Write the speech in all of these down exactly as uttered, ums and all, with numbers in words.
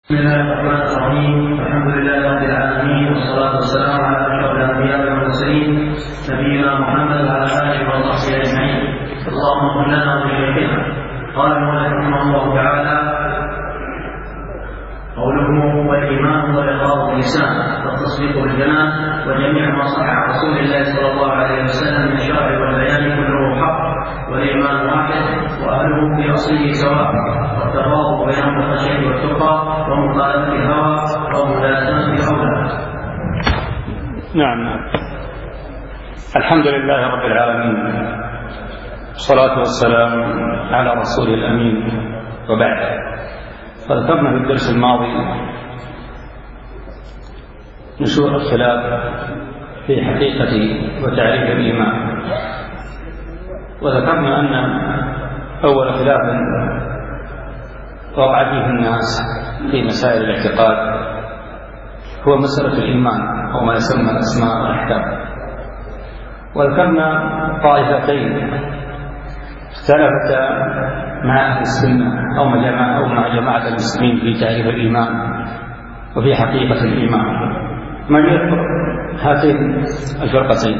بسم الله الرحمن الرحيم. الحمد لله رب العالمين، والصلاة والسلام على أشرف الأنبياء والمرسلين نبينا محمد وعلى آله وصحبه أجمعين. اللهم اغفر لنا ولشيخنا. قال المؤلف رحمه الله تعالى: قوله والإيمان والإقرار باللسان والتصديق بالجنان وجميع ما صح عن رسول الله صلى الله عليه وسلم من الشرع والبيان كله حق، والإيمان واحد وأهله في أصله سواء، والتفاضل بين الخشية والتقى ومخالفة الهوى وملازمة الأولى. نعم. الحمد لله رب العالمين، والصلاة والسلام على رسول الأمين، وبعد. فذكرنا في الدرس الماضي نشوء الخلاف في حقيقة وتعريف الإيمان، وذكرنا أن أول خلاف وقع فيه الناس في مسائل الاعتقاد هو مسألة الإيمان أو ما يسمى الأسماء والأحكام. وذكرنا طائفتين اختلفتا مع أهل السنة أو مع جماعة أو مع جماعة المسلمين في تعريف الإيمان وفي حقيقة الإيمان. من يذكر هاتين الفرقتين؟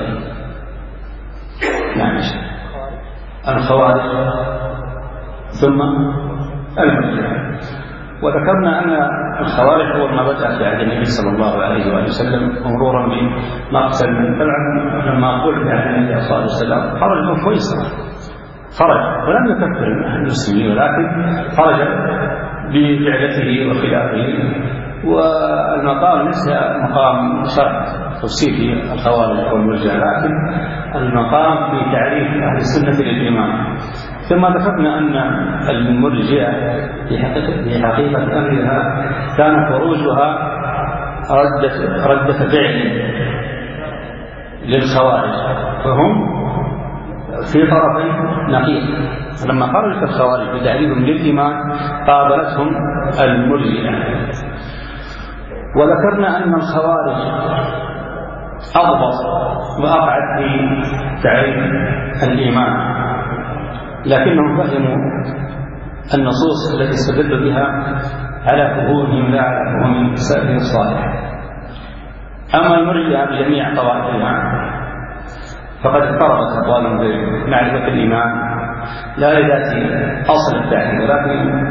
نعم، الخوارج ثم المرجئة. وذكرنا أن الخوارج أول ما بدأ في عهد النبي صلى الله عليه وآله وسلم مرورا بمقتل من طبعا لما قل في عهد النبي صلى الله عليه وسلم خرج من فيصل، خرج ولم يكفر المسلمين، ولكن خرج بفعلته وخلافه. والمقام ليس مقام شرع تفسير في الخوارج والمرجئة، لكن المقام في تعريف أهل السنة للإيمان. ثم ذكرنا أن المرجئة في حقيقة أمرها كان خروجها ردة, ردة فعل للخوارج، فهم في طرفين نقيض. لما خرجت الخوارج بتعريفهم للإيمان قابلتهم المرجئة. وذكرنا أن الخوارج أضبط وأبعد في تعريف الإيمان، لكنهم فهموا النصوص التي استدلوا بها على فهومهم لا على فهوم سائر الصالح. أما المرجئة بجميع طوائفها فقد اقتربت أقوالهم بمعرفة الإيمان لا لذات أصل التعريف، ولكن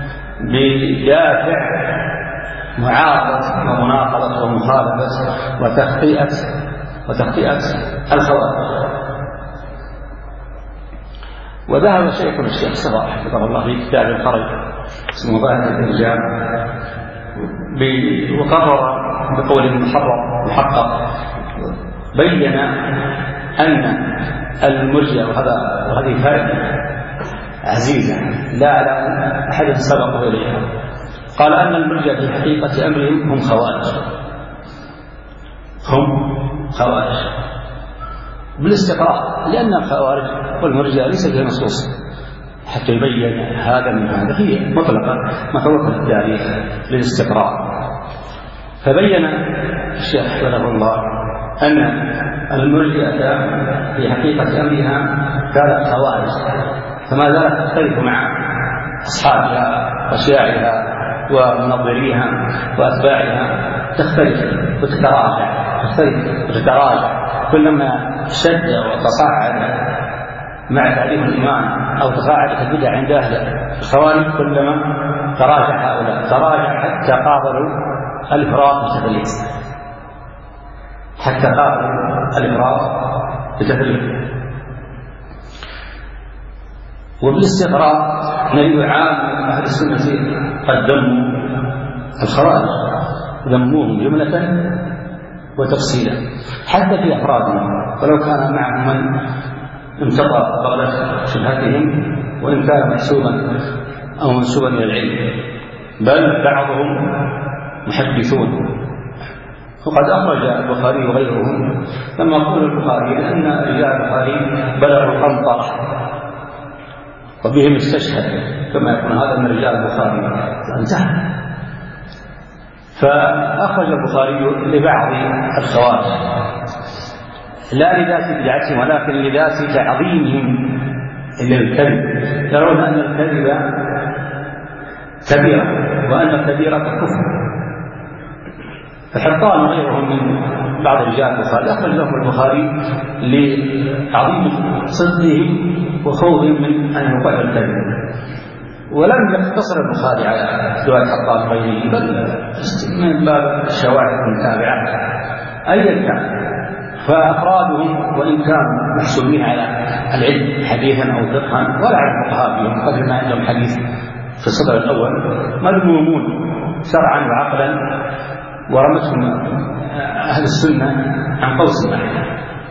بدافع معارضة ومناقضة ومخالفة وتخطئة وتخطئة الخوارج. وذهب شيخنا الشيخ صلاح حفظه الله في كتاب الخرج اسمه باهة الإرجاء وقرر بقول المحرر محقق، بين أن المرجئة وهذه فائدة عزيزة لا على أحد سبق إليها، قال أن المرجئة في حقيقة أمرهم هم خوارج، هم خوارج بالاستقراء، لأن الخوارج والمرجئة ليس فيها نصوص حتى يبين هذا من هذا، هي مطلقة مطلقة التاريخ للاستقراء. فبين الشيخ حفظه الله أن المرجئة في حقيقة أمرها كانت خوارج، فما زالت تختلف مع أصحابها وشياعها ومنظريها وأتباعها، تختلف وتتراجع تختلف وتتراجع كلما شد وتصاعد مع تعريف الإيمان أو تصاعدت البدع عند أهل الخوارج، كلما تراجع هؤلاء تراجع حتى قابلوا الإفراط بالتثليث، حتى قابلوا الإفراط بالتثليث. وبالاستقراء نجد عام أهل السنة قد ذموا الخوارج، ذموهم جملة وتفصيلا حتى في أفرادهم، ولو كان معهم من انتقى بغلة شبهتهم وإن كان محسوبا أو منسوبا إلى العلم، بل بعضهم محدثون. وقد أخرج البخاري وغيرهم لما قال البخاري أن رجال البخاري بلغوا القنطرة وبهم استشهد، كما يكون هذا من رجال البخاري انتهى. فأخرج البخاري لبعض الخوارج لا لذات بدعتهم ولكن لذات تعظيمهم للكذب، يرون أن الكذب كبيرة وأن الكبيرة كفر. فحطان وغيرهم من بعض رجال البخاري أخرج لهم البخاري لعظيم صدقهم وخوفهم من أن يقال الكذب، ولم يقتصر البخاري على رواية حطان وغيره، بل من باب الشواهد المتابعة أيا كان. فأفرادهم وإن كانوا محسوبين على العلم حديثا أو فقها ولا على الفقهاء بهم قدر ما عندهم حديث في الصدر الأول، مذمومون شرعا وعقلا، ورمتهم أهل السنة عن قوس واحد.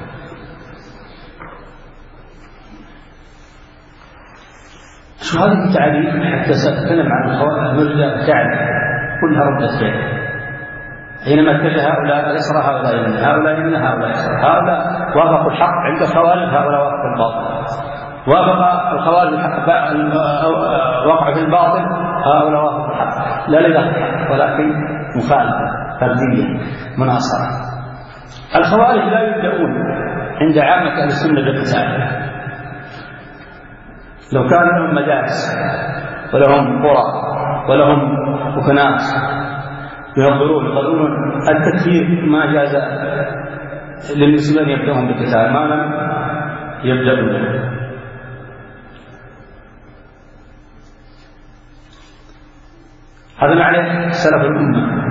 شو هذه التعريف حتى سأتكلم عن المرجع تعرف كلها ردة فعل. حينما اتجه هؤلاء يسرى هؤلاء يمنى، هؤلاء يمنى، هؤلاء يسرى، هؤلاء وافقوا الحق عند الخوارج، هؤلاء وافقوا الباطل، وافق الخوارج الحق وقعوا في الباطل، هؤلاء وافقوا الحق، لا لله الحق ولكن مخالفة فردية مناصرة. الخوارج لا يبدأون عند عامة أهل السنة بالقتال، لو كان لهم مدارس ولهم قرى ولهم وكنات ينظرون يقولون التكفير ما جاز للمسلمين يبدأون بالقتال ما لم يبدأون به. هذا معنى سلف الأمة.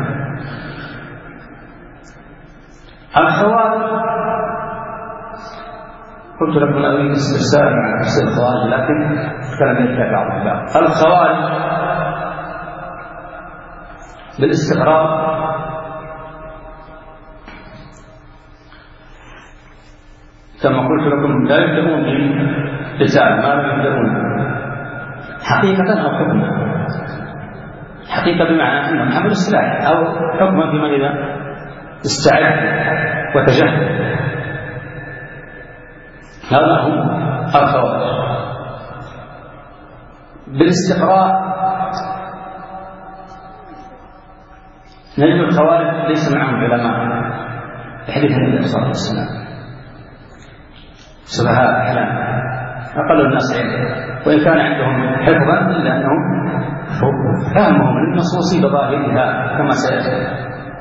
الخوارج قلت لكم أريد استفسار عن تفسير الخوارج لكن أتكلم يرجع بعض البعض. الخوارج بالاستقرار كما قلت لكم لا يبدأون بالقتال ما لا يبدأون حقيقة أو حكما. حقيقة بمعنى أنهم حملوا السلاح، أو حكما بمن إذا استعد وتجهز. هذا هم الخوارج. بالاستقراء نجد الخوارج ليس معهم علماء بحديث النبي صلى الله عليه وسلم، سفهاء أحلام أقل الناس علما، وإن كان عندهم حفظا إلا أنهم فهمهم للنصوص بظاهرها كما سيأتي.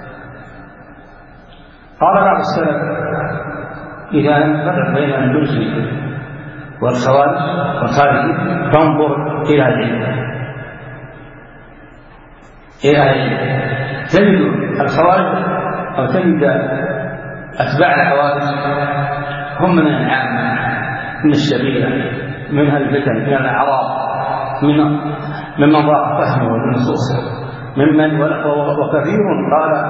قال بعض السلف إذا لم تفرق بين المرجئة والخوارج والخارجي فانظر إلى العلم إلى العلم تجد الخوارج أو تجد أتباع الخوارج هم من العامة، من الشريعة، من الفتن، من الأعراض، من ممن ضاق فهمه للنصوص، ممن وكثير قال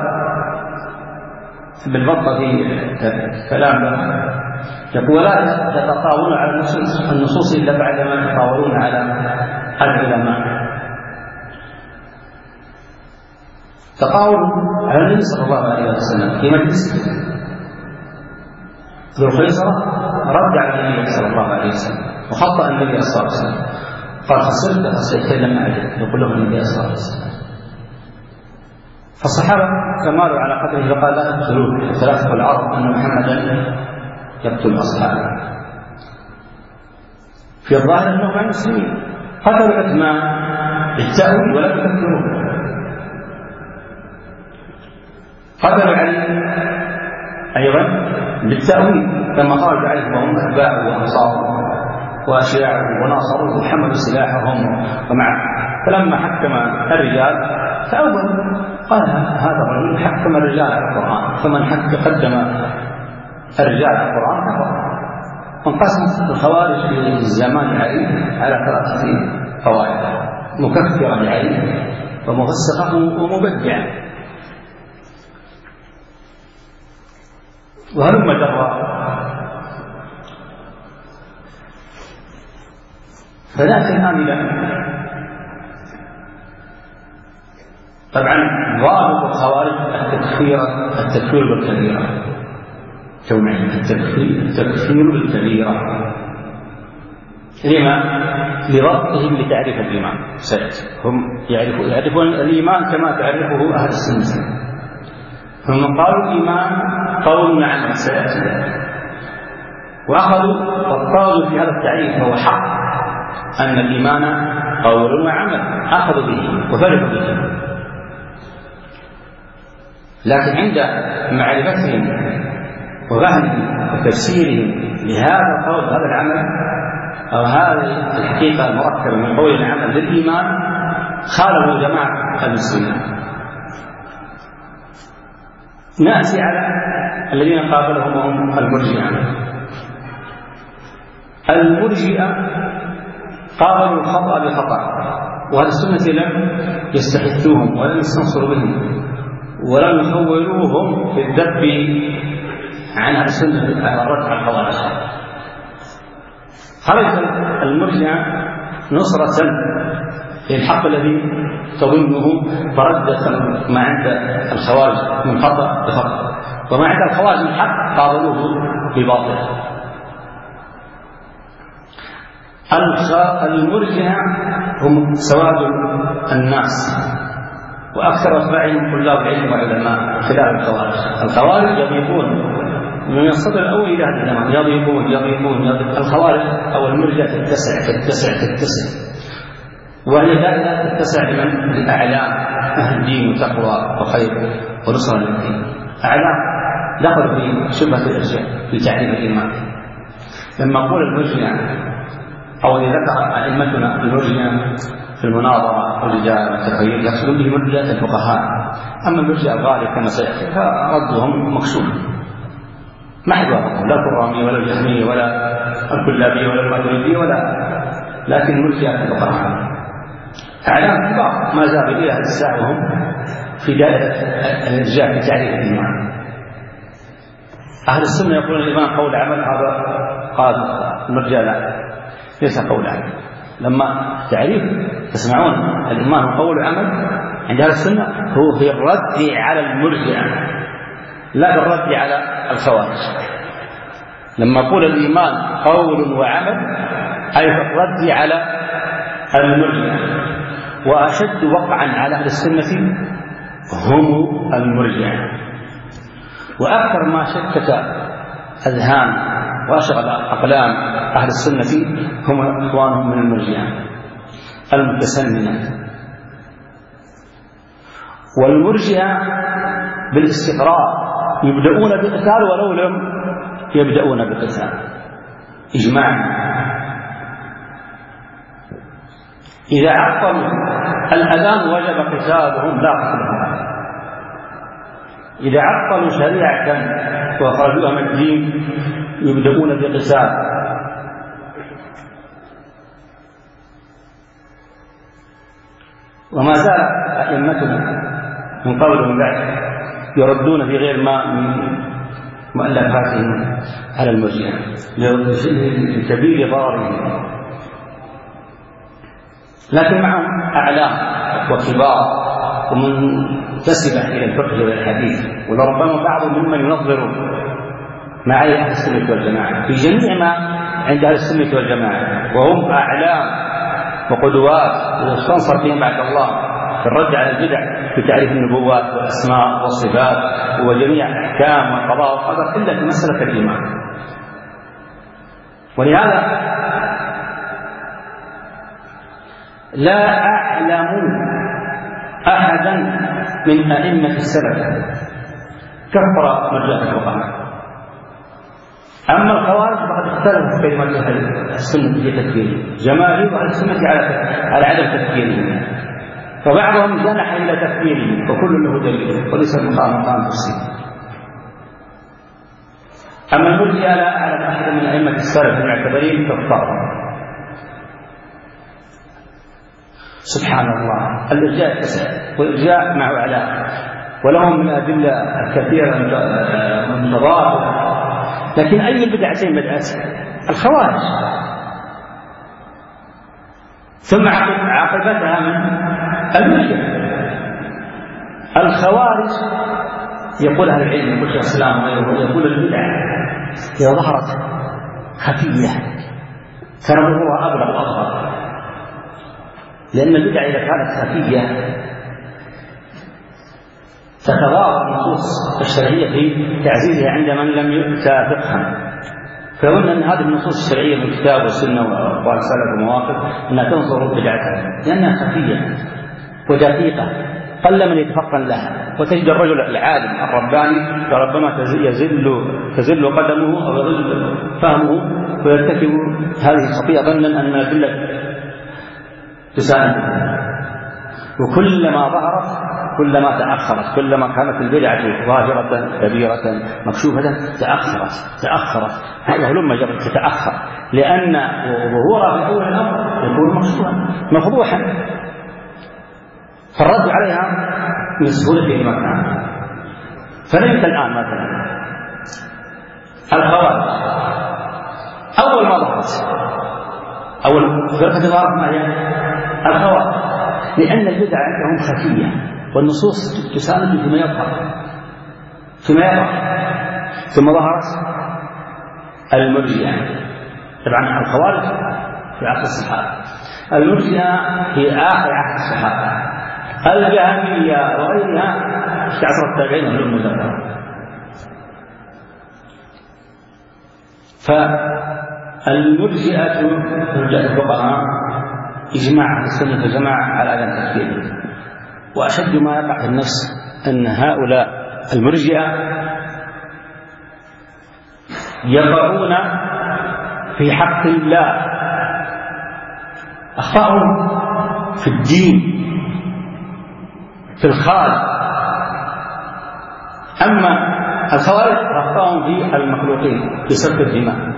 بالبطة في كلام يقول لا يتطاولون على النصوص إلا بعدما يتطاولون على العلماء. تطاول على النبي صلى الله عليه وسلم في مجلس ذو الخيصرة رد على النبي صلى الله عليه وسلم وخطأ النبي صلى الله عليه وسلم، قال خسرت فسيتكلم معه يقول له النبي صلى الله عليه وسلم. فالصحابة تمالوا على قدره فقال لا تقتلوه، ثلاثة العرب أن محمدا يقتل أصحابه. في الظاهر أنهم عن المسلمين قتلوا عثمان بالتأويل ولم يكفروه، قتلوا علي أيضا بالتأويل كما خرج عليه وهم أتباعه وأنصاره وأشياعه وناصروا وحملوا سلاحهم ومعه. فلما حكم الرجال فأول قال هذا الرجل حكم الرجال على القرآن، فمن حكم قدم الرجال على القرآن كفر. وانقسمت الخوارج في الزمان علي على ثلاثة فوائد: مكفرة لعلي ومفسقة ومبدعة. وهلم جرا. فنأتي الآن إلى طبعا ضابط الخوارج التكفير التكفير بالكبيرة، تومعين التكفير التكفير بالكبيرة. لما؟ لربطهم لتعريف الإيمان. هم يعرفون يعرفون الإيمان كما تعرفه أهل السنة. هم قالوا الإيمان قول مع سيأتي، وأخذوا وقالوا في هذا التعريف هو حق أن الإيمان قول وعمل أخذوا به وفرحوا به، لكن عند معرفتهم وفهمهم وتفسيرهم لهذا القول هذا العمل أو هذه الحقيقة المركبة من قول العمل للإيمان خالفوا جماعة المسلمين. نأتي على الذين قابلهم هم المرجئة. المرجئة قابلوا الخطأ بالخطأ، وهذه السنة لم يستحثوهم ولم يستنصروا بهم ولم يخولوهم في الذب عن السنة على الرد على الخوارج. خرج المرجئة نصرة للحق الذي تظنه فردة ما عند الخوارج من خطأ بخطأ، وما عند الخوارج من حق قابلوه بباطل. المرجئة هم سواد الناس وأكثر أتباعهم طلاب علم وعلماء خلال الخوارج. الخوارج يضيفون من الصدر الأول إلى هذا الزمان، يضيفون يضيفون يضيفون. الخوارج أو المرجئة تتسع تتسع تتسع وهي دائما تتسع لمن الأعلام أهل الدين وتقوى وخير ونصرة للدين. أعلام دخلوا في شبهة الإرجاء في تعريف الإيمان. لما قول المرجئة أو ذكر أئمتنا المرجئة في المناظرة والإجابة والتخيل يقصدون به مرجئة الفقهاء، أما المرجئة الغالب كما سيأتي فردهم مكشوف ما حدوهم لا الكرامية ولا الجهمية ولا الكلابية ولا الماتريدية ولا، لكن مرجئة الفقهاء أعلام كبار ما زالوا إلى هذه الساعة وهم في دائرة الإرجاء في تعريف الإيمان. أهل السنة يقولون الإيمان قول عمل، هذا قال المرجئة لا ليس قول عمل. لما تعريف تسمعون الإيمان قول عمل عند أهل السنة هو في الرد على المرجئة لا بالرد على الخوارج. لما يقول الإيمان قول وعمل أي في الرد على المرجئة، وأشد وقعا على أهل السنة هم المرجئة، وأكثر ما شتت أذهان وأشغل أقلام أهل السنة هم إخوانهم من المرجئة المتسننة. والمرجئة بالاستقراء يبدأون بقتال ولو لم يبدأون بقتال إجماعا. إذا عطلوا الأذان وجب قتالهم لا قتلهم. إذا عطلوا شريعة وخرجوها من الدين يبدأون بقتال. وما زال أئمتنا من قبل ومن بعد يردون في غير ما من مؤلفاتهم على المرجئة لكبير ضررهم، لكن معهم أعلام وكبار ومنتسبة إلى الفقه والحديث، ولربما بعض ممن ينظر مع أهل السنة والجماعة في جميع ما عند أهل السنة والجماعة، وهم أعلام وقدوات يستنصر فيهم بعد الله في الرد على البدع في تعريف النبوات والأسماء والصفات وجميع الأحكام والقضاء والقدر إلا في مسألة الإيمان. ولهذا لا أعلم أحدا من أئمة السلف كفر مرجئة الفقهاء. أما الخوارج فقد اختلفوا في كلمة أهل السنة في تكفيرهم، جماهير أهل السنة على على عدم تكفيرهم، فبعضهم جنح إلى تكفيرهم وكل له دليل وليس المقام مقام تفصيل. أما المرجئة لا أعلم أحدا من أئمة السلف المعتبرين كفرهم. سبحان الله، الإرجاء تسع والإرجاء معه علاقة ولهم من الأدلة الكثيرة المتضادة، لكن أي البدعتين بدأت؟ الخوارج، ثم عاقبتها من المرجئة. الخوارج يقول أهل العلم يقول شيخ الإسلام يقول البدع إذا ظهرت خفية كان ظهورها أبلغ وأظهر، لأن البدع إذا كانت خفية تتضاءل النصوص الشرعية في تعزيزها عند من لم يؤتى فقها، فقلنا أن هذه النصوص الشرعية من الكتاب والسنة وأقوال السلف والمواقف أنها تنصر بدعتها لأنها خفية ودقيقة قل من يتفطن لها. وتجد الرجل العالم الرباني ربما يزل تزل قدمه أو يزل فهمه ويرتكب هذه الخطيئة ظنا أن الأدلة تساعد، وكلما ظهرت كلما تأخرت، كلما كانت البدعة ظاهرة كبيرة مكشوفة تأخرت تأخرت هذا لما جرت تتأخر، لأن ظهورها في أول الأمر يكون مكشوفا مفضوحا، فالرد عليها من سهولة المكان. فنجد الآن مثلا الخوارج أول ما ظهرت أول فرقة ظهرت ما هي الخوارج، لأن البدع عندهم خفية والنصوص تساند فيما يظهر فيما يظهر ثم ظهرت المرجئة. طبعا الخوارج في عصر الصحابة، المرجئة في آخر عهد الصحابة، الجهمية وغيرها في عصر التابعين هم المدبرين. فالمرجئة مرجئة الفقهاء إجماع السنة والجماعة على عدم تكفيرهم، وأشد ما يقع في النفس أن هؤلاء المرجئة يقعون في حق الله أخطأهم في الدين في الخالق، أما الخوارج أخطأهم في المخلوقين بسبب الدماء.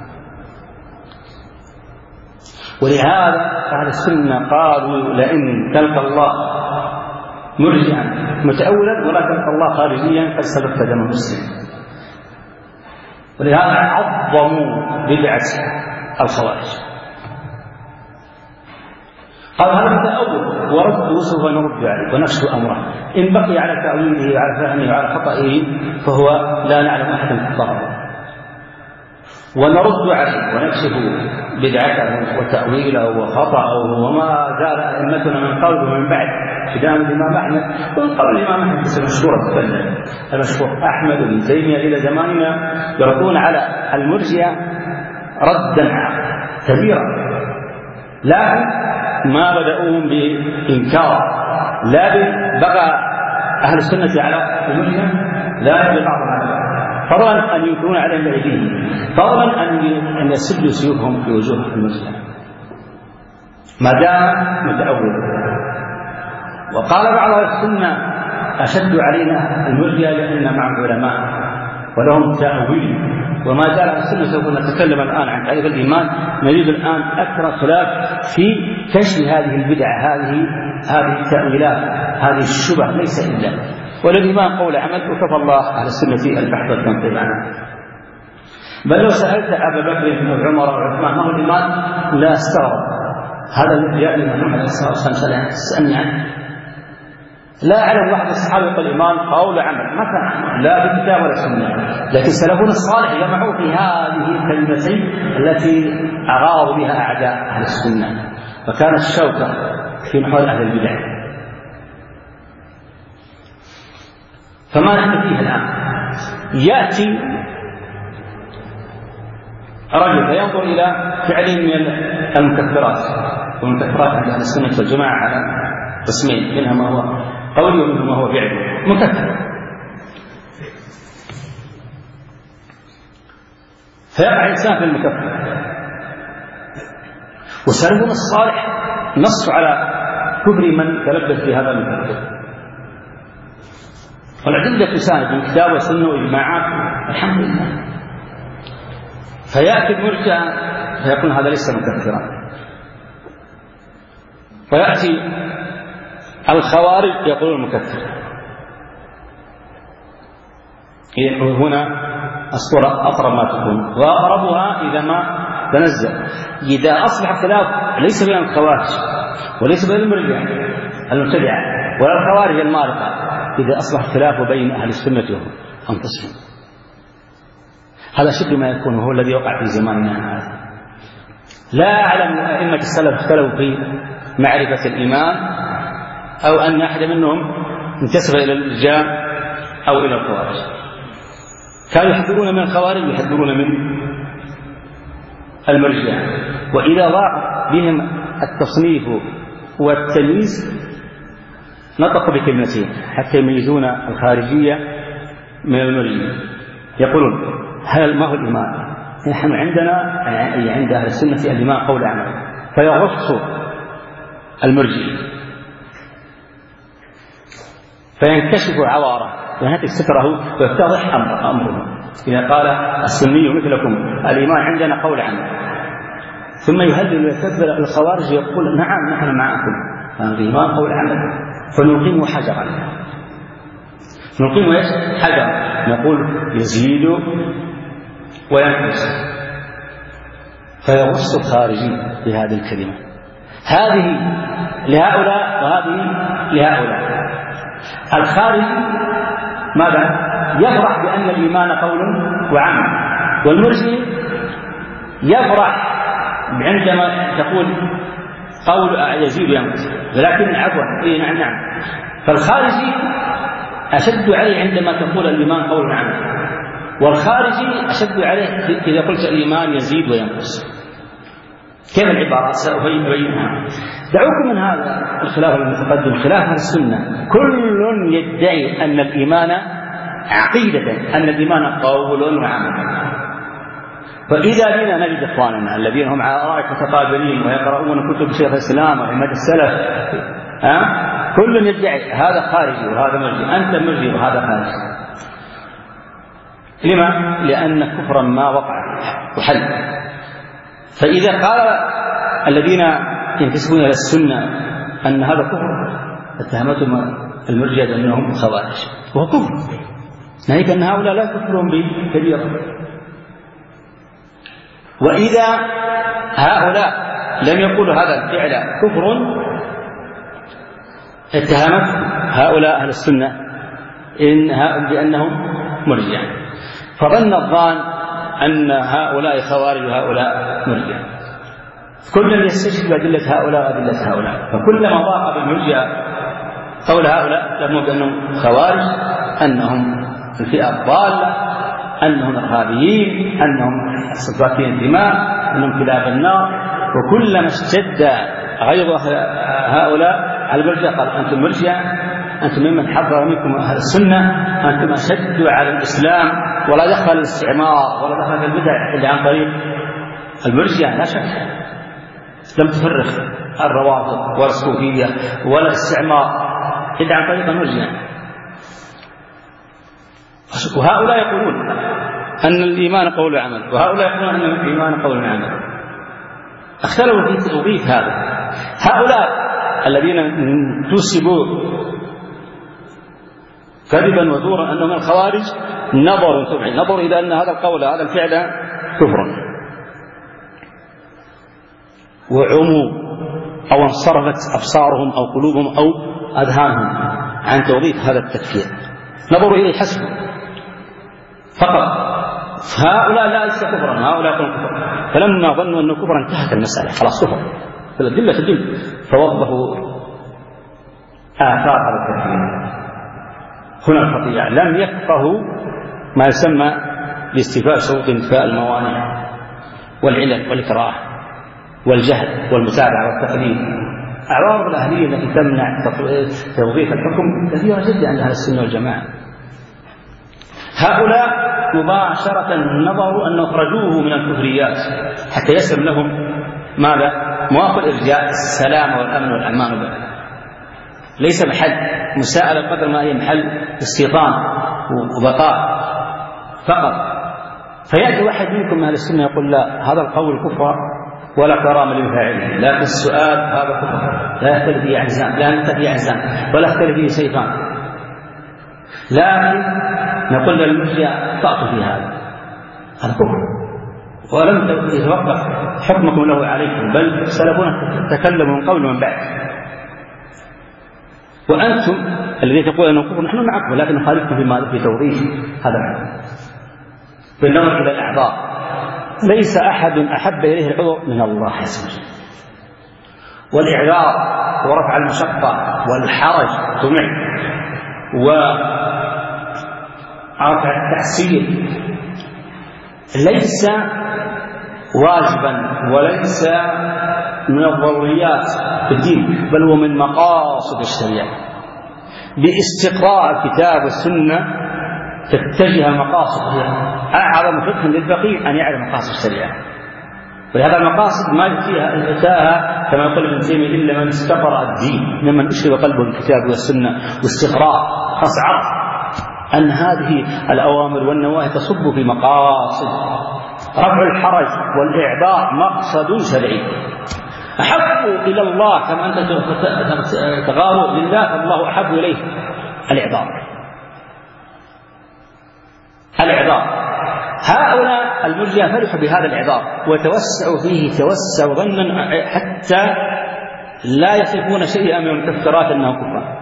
ولهذا أهل السنة قالوا لئن تلقى الله مرجعا متأولا ولا تلقى الله خارجيا قد سلبت دم المسلم. ولهذا عظموا بدعة الخوارج، قال هذا تأول ورد سوف نرد عليه ونكشف أمره، إن بقي على تأويله وعلى فهمه وعلى خطئه فهو لا نعلم أحدا ضربه، ونرد عليه ونكشف بدعته وتأويله وخطأه وما زال أئمتنا من قبل ومن بعد قدام الإمام أحمد ومن قبل الإمام أحمد المشهور المشهور أحمد بن تيمية إلى زماننا يردون على المرجئة ردا كبيرا، لكن ما بدأوهم بإنكار، لكن بقى أهل السنة على المرجئة لا ببعض فضلا أن يكون عليهم بأيديهم، فضلا أن يسدوا سيوفهم في وجوه المرجئة ما دام متأول. وقال بعض السنة أشد علينا المرجئة لأننا مع العلماء ولهم تأويل، وما زال السنة سوف نتكلم الآن عن تعريف الإيمان، نريد الآن أكثر خلاف في كشف هذه البدع هذه هذه التأويلات هذه الشبه ليس إلا، وللإيمان قول عمل وكفى الله أهل السنة البحث والتنقيب عنه. بل لو سألت أبا بكر وعمر وعثمان ما هو الإيمان لا استغرب، هذا الذي محمد صلى الله عليه وسلم سألني عنه، لا أعلم واحد الصحابة يقول الإيمان قول عمل ما كان لا بالكتاب ولا السنة، لكن سلفنا الصالح جمعوا في هذه الكلمتين التي أغاضوا بها أعداء أهل السنة، فكانت الشوكة في محور أهل البدع. فما نحن فيه الآن يأتي رجل فينظر إلى فعل من المكفرات، والمكفرات عند أهل السنة والجماعة على قسمين، منها ما هو قولي ومنه ما هو فعلي مكفر، فيقع إنسان في المكفر. وسلفنا الصالح نص على كفر من تلبس بهذا المكفر، والأدلة تساند من كتاب والسنة وإجماعات الحمد لله. فيأتي المرجئة فيقول هذا ليس مكفرا، ويأتي الخوارج يقولون مكفر. هنا الصورة أقرب ما تكون، وأقربها إذا ما تنزل، إذا أصبح الخلاف ليس بين الخوارج وليس بين المرجئة المبتدعة ولا الخوارج المارقة، إذا أصبح الخلاف بين أهل السنة أنفسهم. هذا شبه ما يكون وهو الذي وقع في زماننا هذا. لا أعلم أئمة السلف اختلفوا في معرفة الإيمان أو أن أحد منهم انتسب إلى الإرجاء أو إلى الخوارج. كانوا يحذرون من الخوارج ويحذرون من المرجئة. وإذا ضاق بهم التصنيف والتمييز نطق بكلمتين حتى يميزون الخارجية من المرجئة. يقولون هل ما هو الإيمان؟ نحن عندنا أي عند أهل السنة الإيمان قول عمل، فيغص المرجئة فينكشف عواره ويهتك ستره ويفتضح أمره. إذا قال السني مثلكم الإيمان عندنا قول عمل، ثم يهدد ويكبر الخوارج ويقول نعم نحن معكم الإيمان قول عمل، فنقيم حجرا نقيم ايش؟ حجرا، نقول يزيد وينقص، فيغص الخارجي بهذه الكلمة. هذه لهؤلاء وهذه لهؤلاء. الخارج ماذا؟ يفرح بأن الإيمان قول وعمل، والمرجئ يفرح عندما تقول قول يزيد وينقص، ولكن عفوا إيه نعم نعم. فالخارجي أشد عليه عندما تقول الإيمان قول وعمل، والخارجي أشد عليه إذا قلت الإيمان يزيد وينقص. كيف العبارات؟ سأبينها. دعوكم من هذا الخلاف المتقدم، خلاف السنة. كل يدعي أن الإيمان عقيدة، أن الإيمان قول وعمل. فإذا بنا نجد إخواننا الذين هم على رأي متقابلين ويقرؤون كتب شيخ الإسلام وعماد السلف، ها كل يدعي هذا خارجي وهذا مرجئ، أنت مرجئ وهذا خارجي. لما؟ لأن كفرا ما وقع وحل. فإذا قال الذين ينتسبون إلى السنة أن هذا كفر اتهمتهم المرجئة أنهم خوارج، وهو كفر، ناهيك أن هؤلاء لا كفرهم بكبيرة. وإذا هؤلاء لم يقولوا هذا الفعل كفر اتهمت هؤلاء أهل السنة إن بأنهم مرجئة، فظن الظان أن هؤلاء خوارج وهؤلاء مرجئة. كل يستشهد بأدلة هؤلاء وأدلة هؤلاء، فكلما ضاق بالمرجئة قول هؤلاء لهم بأنهم خوارج، أنهم الفئة الضالة، أنهم إرهابيين، أنهم سفاكين الدماء، أنهم كلاب النار. وكلما اشتد غيظ هؤلاء على المرجئة قال أنتم مرجئة، أنتم ممن حذر منكم أهل السنة، أنتم أشد على الإسلام، ولا دخل الاستعمار ولا دخل البدع إلا عن طريق المرجئة. لا شك لم تفرق الروافض ولا الصوفية ولا الاستعمار إلا عن طريق المرجئة. وهؤلاء يقولون أن الإيمان قول وعمل، وهؤلاء يقولون أن الإيمان قول وعمل. اختلفوا في توظيف هذا. هؤلاء الذين تنسبوا كذبا وزورا أنهم الخوارج نظروا طبعا نظروا إلى أن هذا القول هذا الفعل كفر، وعموا أو انصرفت أبصارهم أو قلوبهم أو أذهانهم عن توظيف هذا التكفير، نظروا إليه حسب فقط. هؤلاء لا ليس كفرا، هؤلاء يقولون كفر. فلما ظنوا أنه كفر انتهت المسألة، خلاص كفر، فالأدلة تدل، فوضحوا آثار هذا التكفير. هنا الخطيئة لم يفقهوا ما يسمى باستيفاء شروط انتفاء الموانع والعلل والإكراه والجهل والمتابعة والتقليد. أعراض الأهلية التي تمنع توظيف الحكم كثيرة جدا عند أهل السنة والجماعة. هؤلاء مباشرة نظروا أن أخرجوه من الكفريات حتى يسر لهم ماذا؟ مواقع إرجاء السلام والأمن والأمان به. ليس محل مساءلة قدر ما هي محل استيطان وبقاء فقط. فيأتي واحد منكم من أهل السنة يقول لا هذا القول كفر ولا كرامة لفاعله، لكن السؤال هذا كفر لا يختلف فيه أحزان، لا يختلف فيه أحزان ولا يختلف فيه سيفان. لكن نقول للمرجئة أخطأت في هذا، هذا كفر ولم يتوقف حكمكم له عليكم، بل سلفونا تكلموا من قبل ومن بعد، وأنتم الذين تقولون أنه كفر نحن معكم، لكن نخالفكم فيما في توظيف هذا الحكم. بالنظر إلى الأعضاء ليس أحد أحب إليه العذر من الله عز وجل، والإعراض ورفع المشقة والحرج طمع ورفع التحسين ليس واجبا وليس من الضروريات في الدين، بل هو من مقاصد الشريعة. باستقراء الكتاب والسنة تتجه مقاصد. أعظم فقه للفقيه أن يعرف مقاصد الشريعة، ولهذا المقاصد ما فيها انتهاء كما يقول ابن تيمية إلا من استقرأ الدين، ممن أشرب قلبه بالكتاب والسنة واستقراء أصعب أن هذه الأوامر والنواهي تصب في مقاصد. رفع الحرج والإعذار مقصد شرعي. أحب إلى الله كما أنت تغار لله فالله أحب إليه الإعذار. الإعذار هؤلاء المرجئة فرحوا بهذا الإعذار وتوسعوا فيه توسع ظنا حتى لا يصفون شيئا من المكفرات أنه كفر،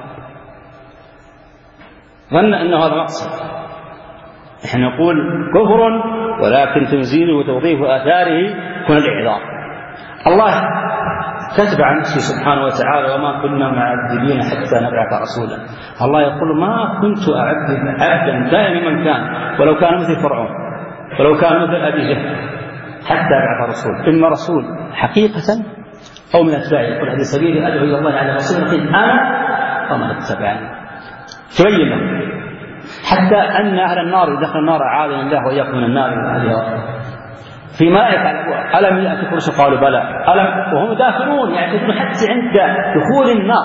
ظن أنه هذا مقصد. نحن نقول كفر ولكن تنزيله وتوظيف آثاره يكون الإعذار. الله كتب عن نفسه سبحانه وتعالى وما كنا معذبين حتى نبعث رسولا. الله يقول ما كنت أعذب عبدا دائما من كان ولو كان مثل فرعون ولو كان مثل أبي جهل حتى أبعث رسول، إما رسول حقيقة أو من أتباعه. يقول هذه سبيلي أدعو إلى الله على بصيرة أنا ومن اتبعني. تبين له حتى أن أهل النار دخل النار عاذنا الله وإياكم من النار فيما يفعل ألم يأتكم رسل قالوا بلى ألم وهم داخلون يعتقدون حتى عند دخول النار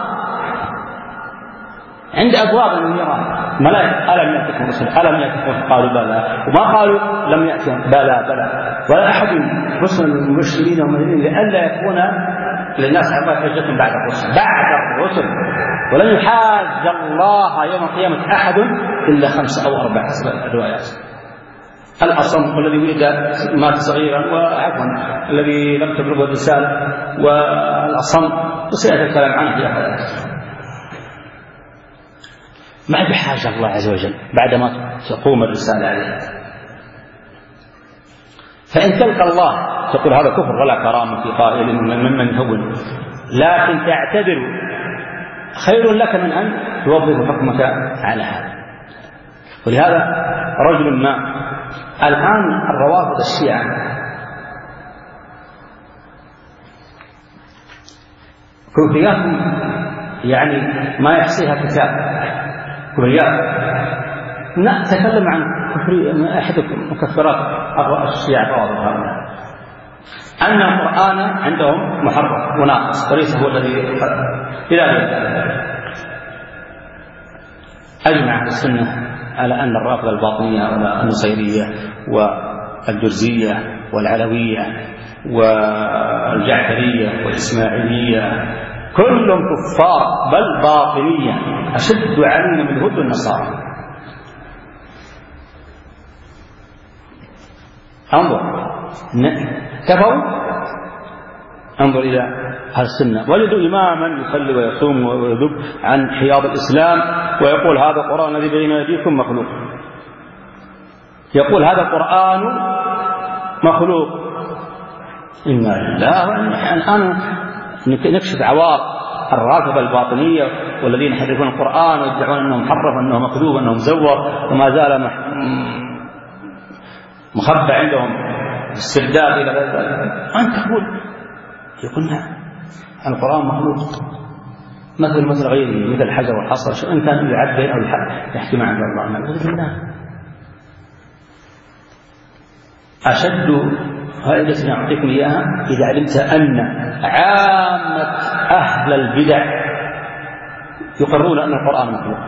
عند أبواب النيران ملائكة ألم يأتكم رسل ألم يأتكم رسل قالوا بلى، وما قالوا لم يأتهم بلى بلى ولا أحد رسل المبشرين ومنذرين لئلا يكون للناس على الله حجة بعد الرسل بعد الرسل ولن يحاج الله يوم القيامة أحد إلا خمسة أو أربعة حسب الروايات. الأصم والذي ولد مات صغيرا، وعفوا الذي لم تبلغه الرسالة، والأصم وسيأتي الكلام عنه في أحد. ما بحاجة الله عز وجل بعدما تقوم الرسالة عليه. فإن تلقى الله تقول هذا كفر ولا كرامة في قائل ممن يهون، لكن تعتذر خير لك من أن توظف حكمك على هذا. ولهذا رجل ما الآن الروافض الشيعة كفريات يعني ما يحصيها كتاب كفريات. نتكلم عن كفر أحد مكفرات الشيعة الروافض أن القرآن عندهم محرف وناقص وليس هو الذي إلى ذلك. أجمع السنة على أن الرافضة الباطنية والنصيرية والجرزية والعلوية والجعفرية والإسماعيلية كلهم كفار بل باطنية أشد علينا من اليهود والنصارى. انظر كفروا. انظر إلى أهل السنة وجدوا إماما يصلي ويصوم ويذب عن حياض الإسلام ويقول هذا القرآن الذي بين أيديكم مخلوق. يقول هذا القرآن مخلوق. إنا لله وإنا الآن نكشف عوار الرافضة الباطنية والذين يحرفون القرآن ويدعون أنه محرف وأنه مكذوب وأنه مزور وما زال مخبى عندهم استرداد إلى غير ذلك. أنت تقول يقول نعم القرآن مخلوق مثل مثل غيره مثل الحجر والحصر إن كان يعبر أو يحكي عند الله. نعوذ بالله. أشد فائدة نعطيكم إياها إذا علمت أن عامة أهل البدع يقررون أن القرآن مخلوق.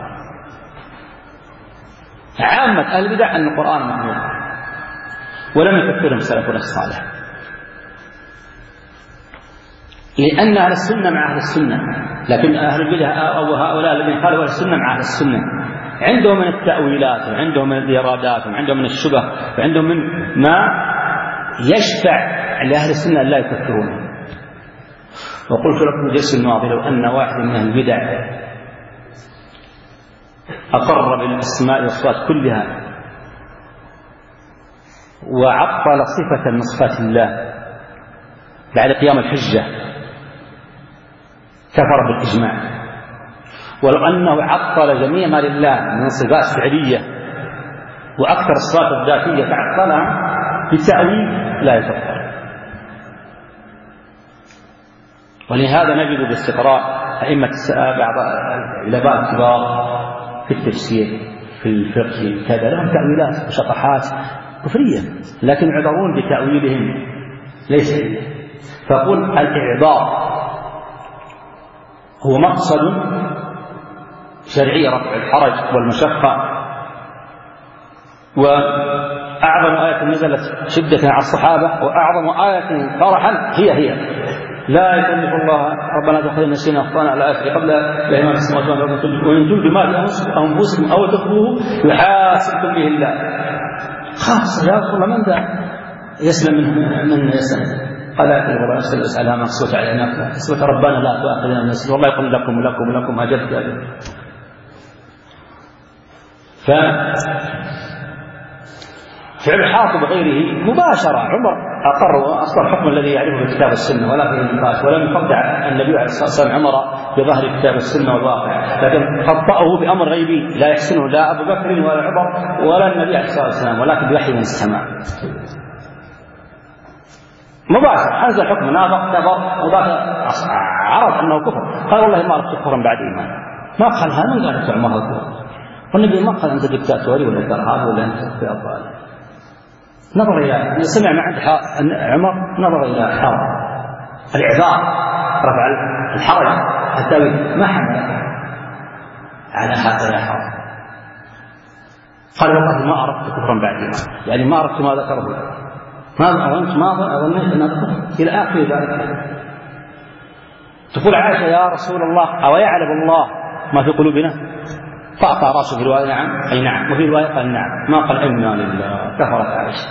عامة أهل البدع أن القرآن مخلوق ولم يكفرهم سلفنا الصالح، لأن أهل السنة مع أهل السنة. لكن أهل البدع أو هؤلاء الذين قالوا أهل السنة مع أهل السنة عندهم من التأويلات وعندهم من الإرادات وعندهم من الشبه وعندهم من ما يشفع لأهل السنة لا يكفرون. وقلت لكم الجلسة الماضي لو أن واحد من أهل البدع أقر بالأسماء والصفات كلها وعطل صفة من صفات الله بعد قيام الحجة كفر بالإجماع. ولو أنه عطل جميع ما لله من صفات فعلية وأكثر الصفات الذاتية فعطلها بتأويل لا يكفر. ولهذا نجد باستقراء أئمة بعض العلماء الكبار في التفسير في الفقه كذا لهم تأويلات وشطحات كفرية، لكن يعذرون بتأويلهم ليس. فقل الإعذار هو مقصد شرعي رفع الحرج والمشقة. وأعظم آية نزلت شدة على الصحابة وأعظم آية فرحا هي هي لا يكلف الله ربنا تخلينا نسينا أخطانا على آية قبل الإيمان السماوات والأرض وإن تبدوا ما في أنفسكم أو تخفوه يحاسبكم به الله. خاصة يا رسول الله من ذا يسلم من يسلم؟ قال أكل ولا أسأل أسألها مقصود على نفسه اسمة ربنا لا تؤاخذنا نسل والله يقول لكم ولكم ولكم أجبت أجب. ففعل حاطب غيره مباشرة عمر أقر وأصل الحكم الذي يعرفه في كتاب السنة ولا في النقاش، ولم يخدع النبي عليه الصلاة والسلام عمر بظهر كتاب السنة والواقع، لكن خطأه بأمر غيبي لا يحسنه لا أبو بكر ولا عمر ولا النبي عليه الصلاة والسلام، ولكن بوحي من السماء مباشر. أنزل حكم ناظر كبر وبعد عرض أنه كفر، قال والله ما عرفت كفرا بعد إيمان. ما قال هذا من قال عمر الكفر، والنبي ما قال أنت دكتاتوري ولا إرهابي ولا أنت في أطفال. نظر إلى سمع ما عند عمر نظر إلى حرب الإعذار رفع الحرج التأويل ما حمل على هذا يا حرب. قال والله ما عرفت كفرا بعد إيمان، يعني ما عرفت ما ذكره ما أظنت ما أظنيت أن أذكر إلى آخر ذلك. تقول عائشة يا رسول الله أو يعلم الله ما في قلوبنا؟ فأعطى رأسه في رواية نعم أي نعم، وفي رواية قال نعم، ما قال إنا لله. كفرت عائشة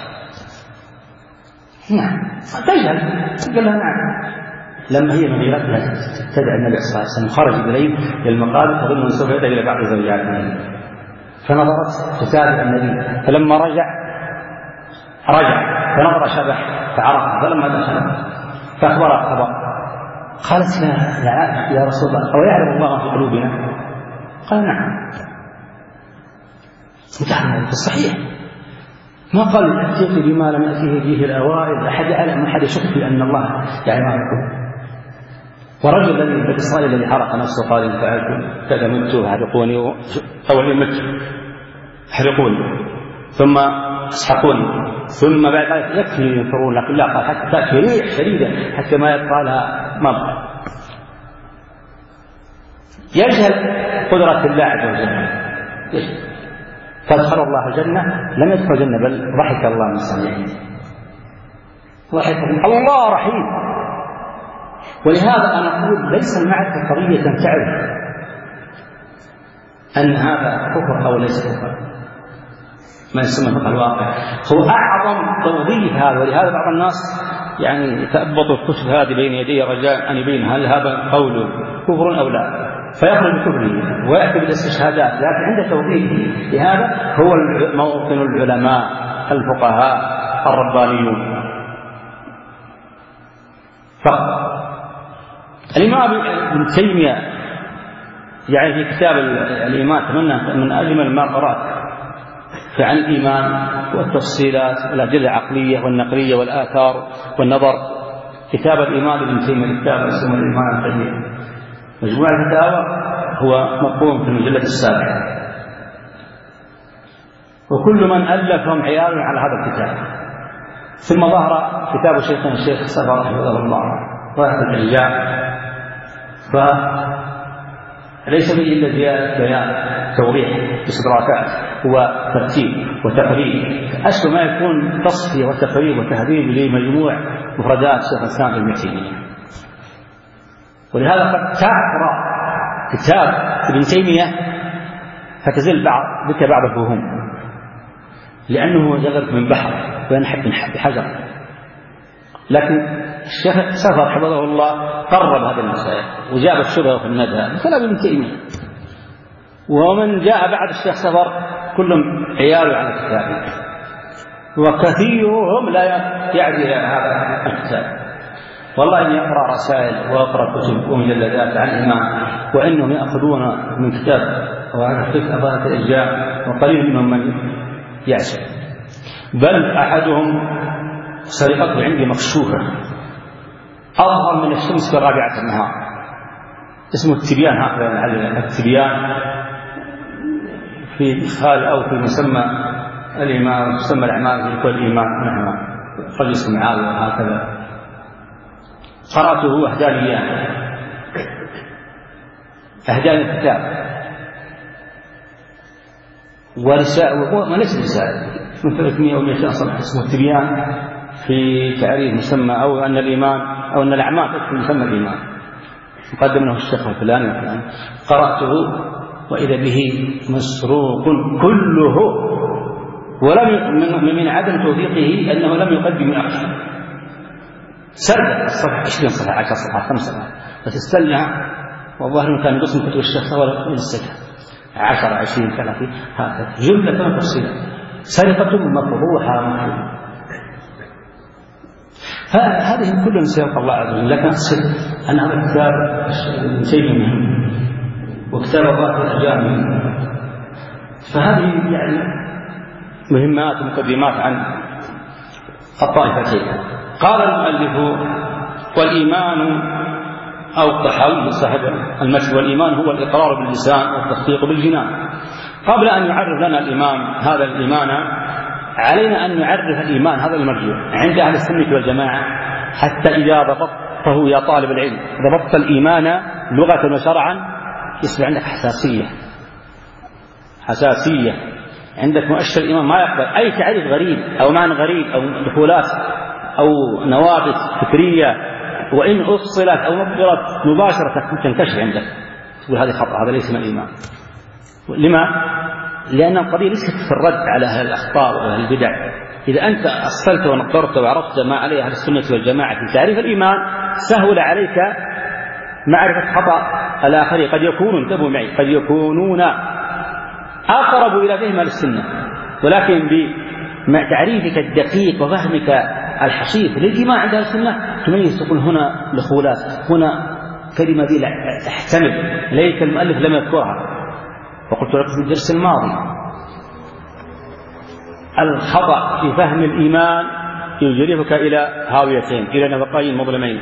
نعم تجهل قال لها نعم. لما هي من يرتها تدعي النبي صلى الله عليه وسلم خرج إليه للمقابر تظن أن سوف يدعي إلى بعض زوجات النبي، فنظرت تتابع النبي، فلما رجع رجع فنظر شبح فعرف، فلما دخل فأخبر الخبر قالت لا يا رسول الله أو يعلم الله في قلوبنا؟ قال نعم. متعلم في الصحيح ما قال أتيت بما لم أتيه به الأوائل أحد يعلم أحد يشك في أن الله يعني ما يكون. ورجل الذي في إسرائيل الذي حرق نفسه قال إن فعلت كذا مت حرقوني أو إن مت حرقوني ثم اسحقوني ثم بعد ذلك يكفي ينفرون، لكن لا قال حتى تأتي ريح شديدة حتى ما يبقى لها مبقى. يجهل قدرة الله عز وجل فادخل الله الجنة لم يدخل الجنة بل ضحك الله من صنيعه، ضحك الله رحيم. ولهذا أنا أقول ليس المعرفة قضية تعرف أن هذا كفر أو ليس كفر ما يسمى فقه الواقع، هو أعظم توظيف هذا. ولهذا بعض الناس يعني تأبطوا الكتب هذه بين يدي رجاء أن يبين هل هذا قول كفر أو لا، فيخرج بكفره ويأتي بالاستشهادات، لكن عند توظيفه لهذا هو موطن العلماء الفقهاء الربانيون فقط. الإمام ابن تيمية يعني في كتاب الإيمان أتمنى من أجمل ما قرأت عن الإيمان والتفصيلات والأدلة العقلية والنقلية والآثار والنظر، كتاب الإيمان ابن تيمية كتاب اسمه الإيمان القديم مجموع الفتاوى هو مقوم في المجلة السابعة، وكل من ألفهم عيال على هذا الكتاب. ثم ظهر كتاب شيخنا الشيخ صفر رحمه الله ظهر الأجزاء، فليس به إلا زيادة بيان توضيح استدراكات وترتيب وتقريب، أشبه ما يكون تصفية وتقريب وتهذيب لمجموع مفردات شيخ الإسلام ابن تيمية. ولهذا قد تقرأ كتاب ابن تيمية فتزل بعض بك بعض الفهوم، لأنه يغرق من بحر وينحب من بحجر، لكن الشيخ سفر حفظه الله قرب هذه المسائل وجاب الشبهة في المذهب مثل ابن تيمية. ومن جاء بعد الشيخ سفر كلهم عيال على كتابه، وكثيرهم لا يعرف هذا الكتاب. والله إن يقرأ رسائل ويقرأ كتب ومجلدات عن الإمام وإنهم يأخذون من كتاب وهذا فقه أضاءة الإجزاء، وقليل منهم من يعشق، بل أحدهم سرقته عندي مكشوفة أظهر من الشمس في رابعة النهار، اسمه التبيان، هكذا التبيان في إدخال أو في مسمى الإيمان، مسمى الأعمال في كل الإيمان. نحن قد يسمى معاوية هكذا. قرأته أهدانيان أهدان الكتاب ورسالة وليس رسالة من ثلاثمائة أو مئتين صفحة، اسمه التبيان في تعريف مسمى أو أن الإيمان أو أن الأعمال تدخل مسمى الإيمان، مقدم له الشيخ الفلاني والفلاني. قرأته وإذا به مسروق كله، ولم من عدم توثيقه أنه لم يقدم أكثر. سرد الصفحة عشرين صفحة، عشر صفحة، خمس صفحات، فتستلع والظاهر كان قسم كتب الشيخ ولا السكة عشر عشرين ثلاثين هكذا جملة تفصيلا، سرقة مفضوحة مفهومة. فهذه كلها سيلقى الله عز وجل. لكن أقصد أن هذا الكتاب شيء مهم، وكتاب الله الأجامل، فهذه يعني مهمات ومقدمات عن الطائفتين. قال المؤلف: والإيمان أو الطحاوي صاحب المتن: والإيمان هو الإقرار باللسان والتصديق بالجنان. قبل أن يعرف لنا الإيمان هذا الإيمان، علينا أن نعرف الإيمان هذا المرجوع عند أهل السنة والجماعة، حتى إذا ضبطته يا طالب العلم، ضبطت الإيمان لغة وشرعا، يصبح عندك حساسية حساسية عندك مؤشر الإيمان ما يقبل أي تعريف غريب أو معنى غريب أو دخولات أو نوابت فكرية، وإن أفصلت أو نظرت مباشرة تنكشف عندك، تقول هذه خطأ، هذا ليس من الإيمان. لما؟ لأن القضية ليست في الرد على أهل الأخطاء وأهل البدع. إذا أنت أصلت ونظرت وعرفت ما عليه أهل السنة والجماعة في تعريف الإيمان، سهل عليك معرفة خطأ الآخرين. قد يكونون، انتبهوا معي، قد يكونون أقرب إلى فهم السنة، ولكن بتعريفك الدقيق وفهمك الحصيف للإيمان عند السنة تميز، تقول هنا دخولات، هنا كلمة دي لا تحتمل، ليك المؤلف لم يذكرها. وقلت لك في الدرس الماضي الخطأ في فهم الإيمان يجرفك إلى هاويتين، إلى نفقين مظلمين.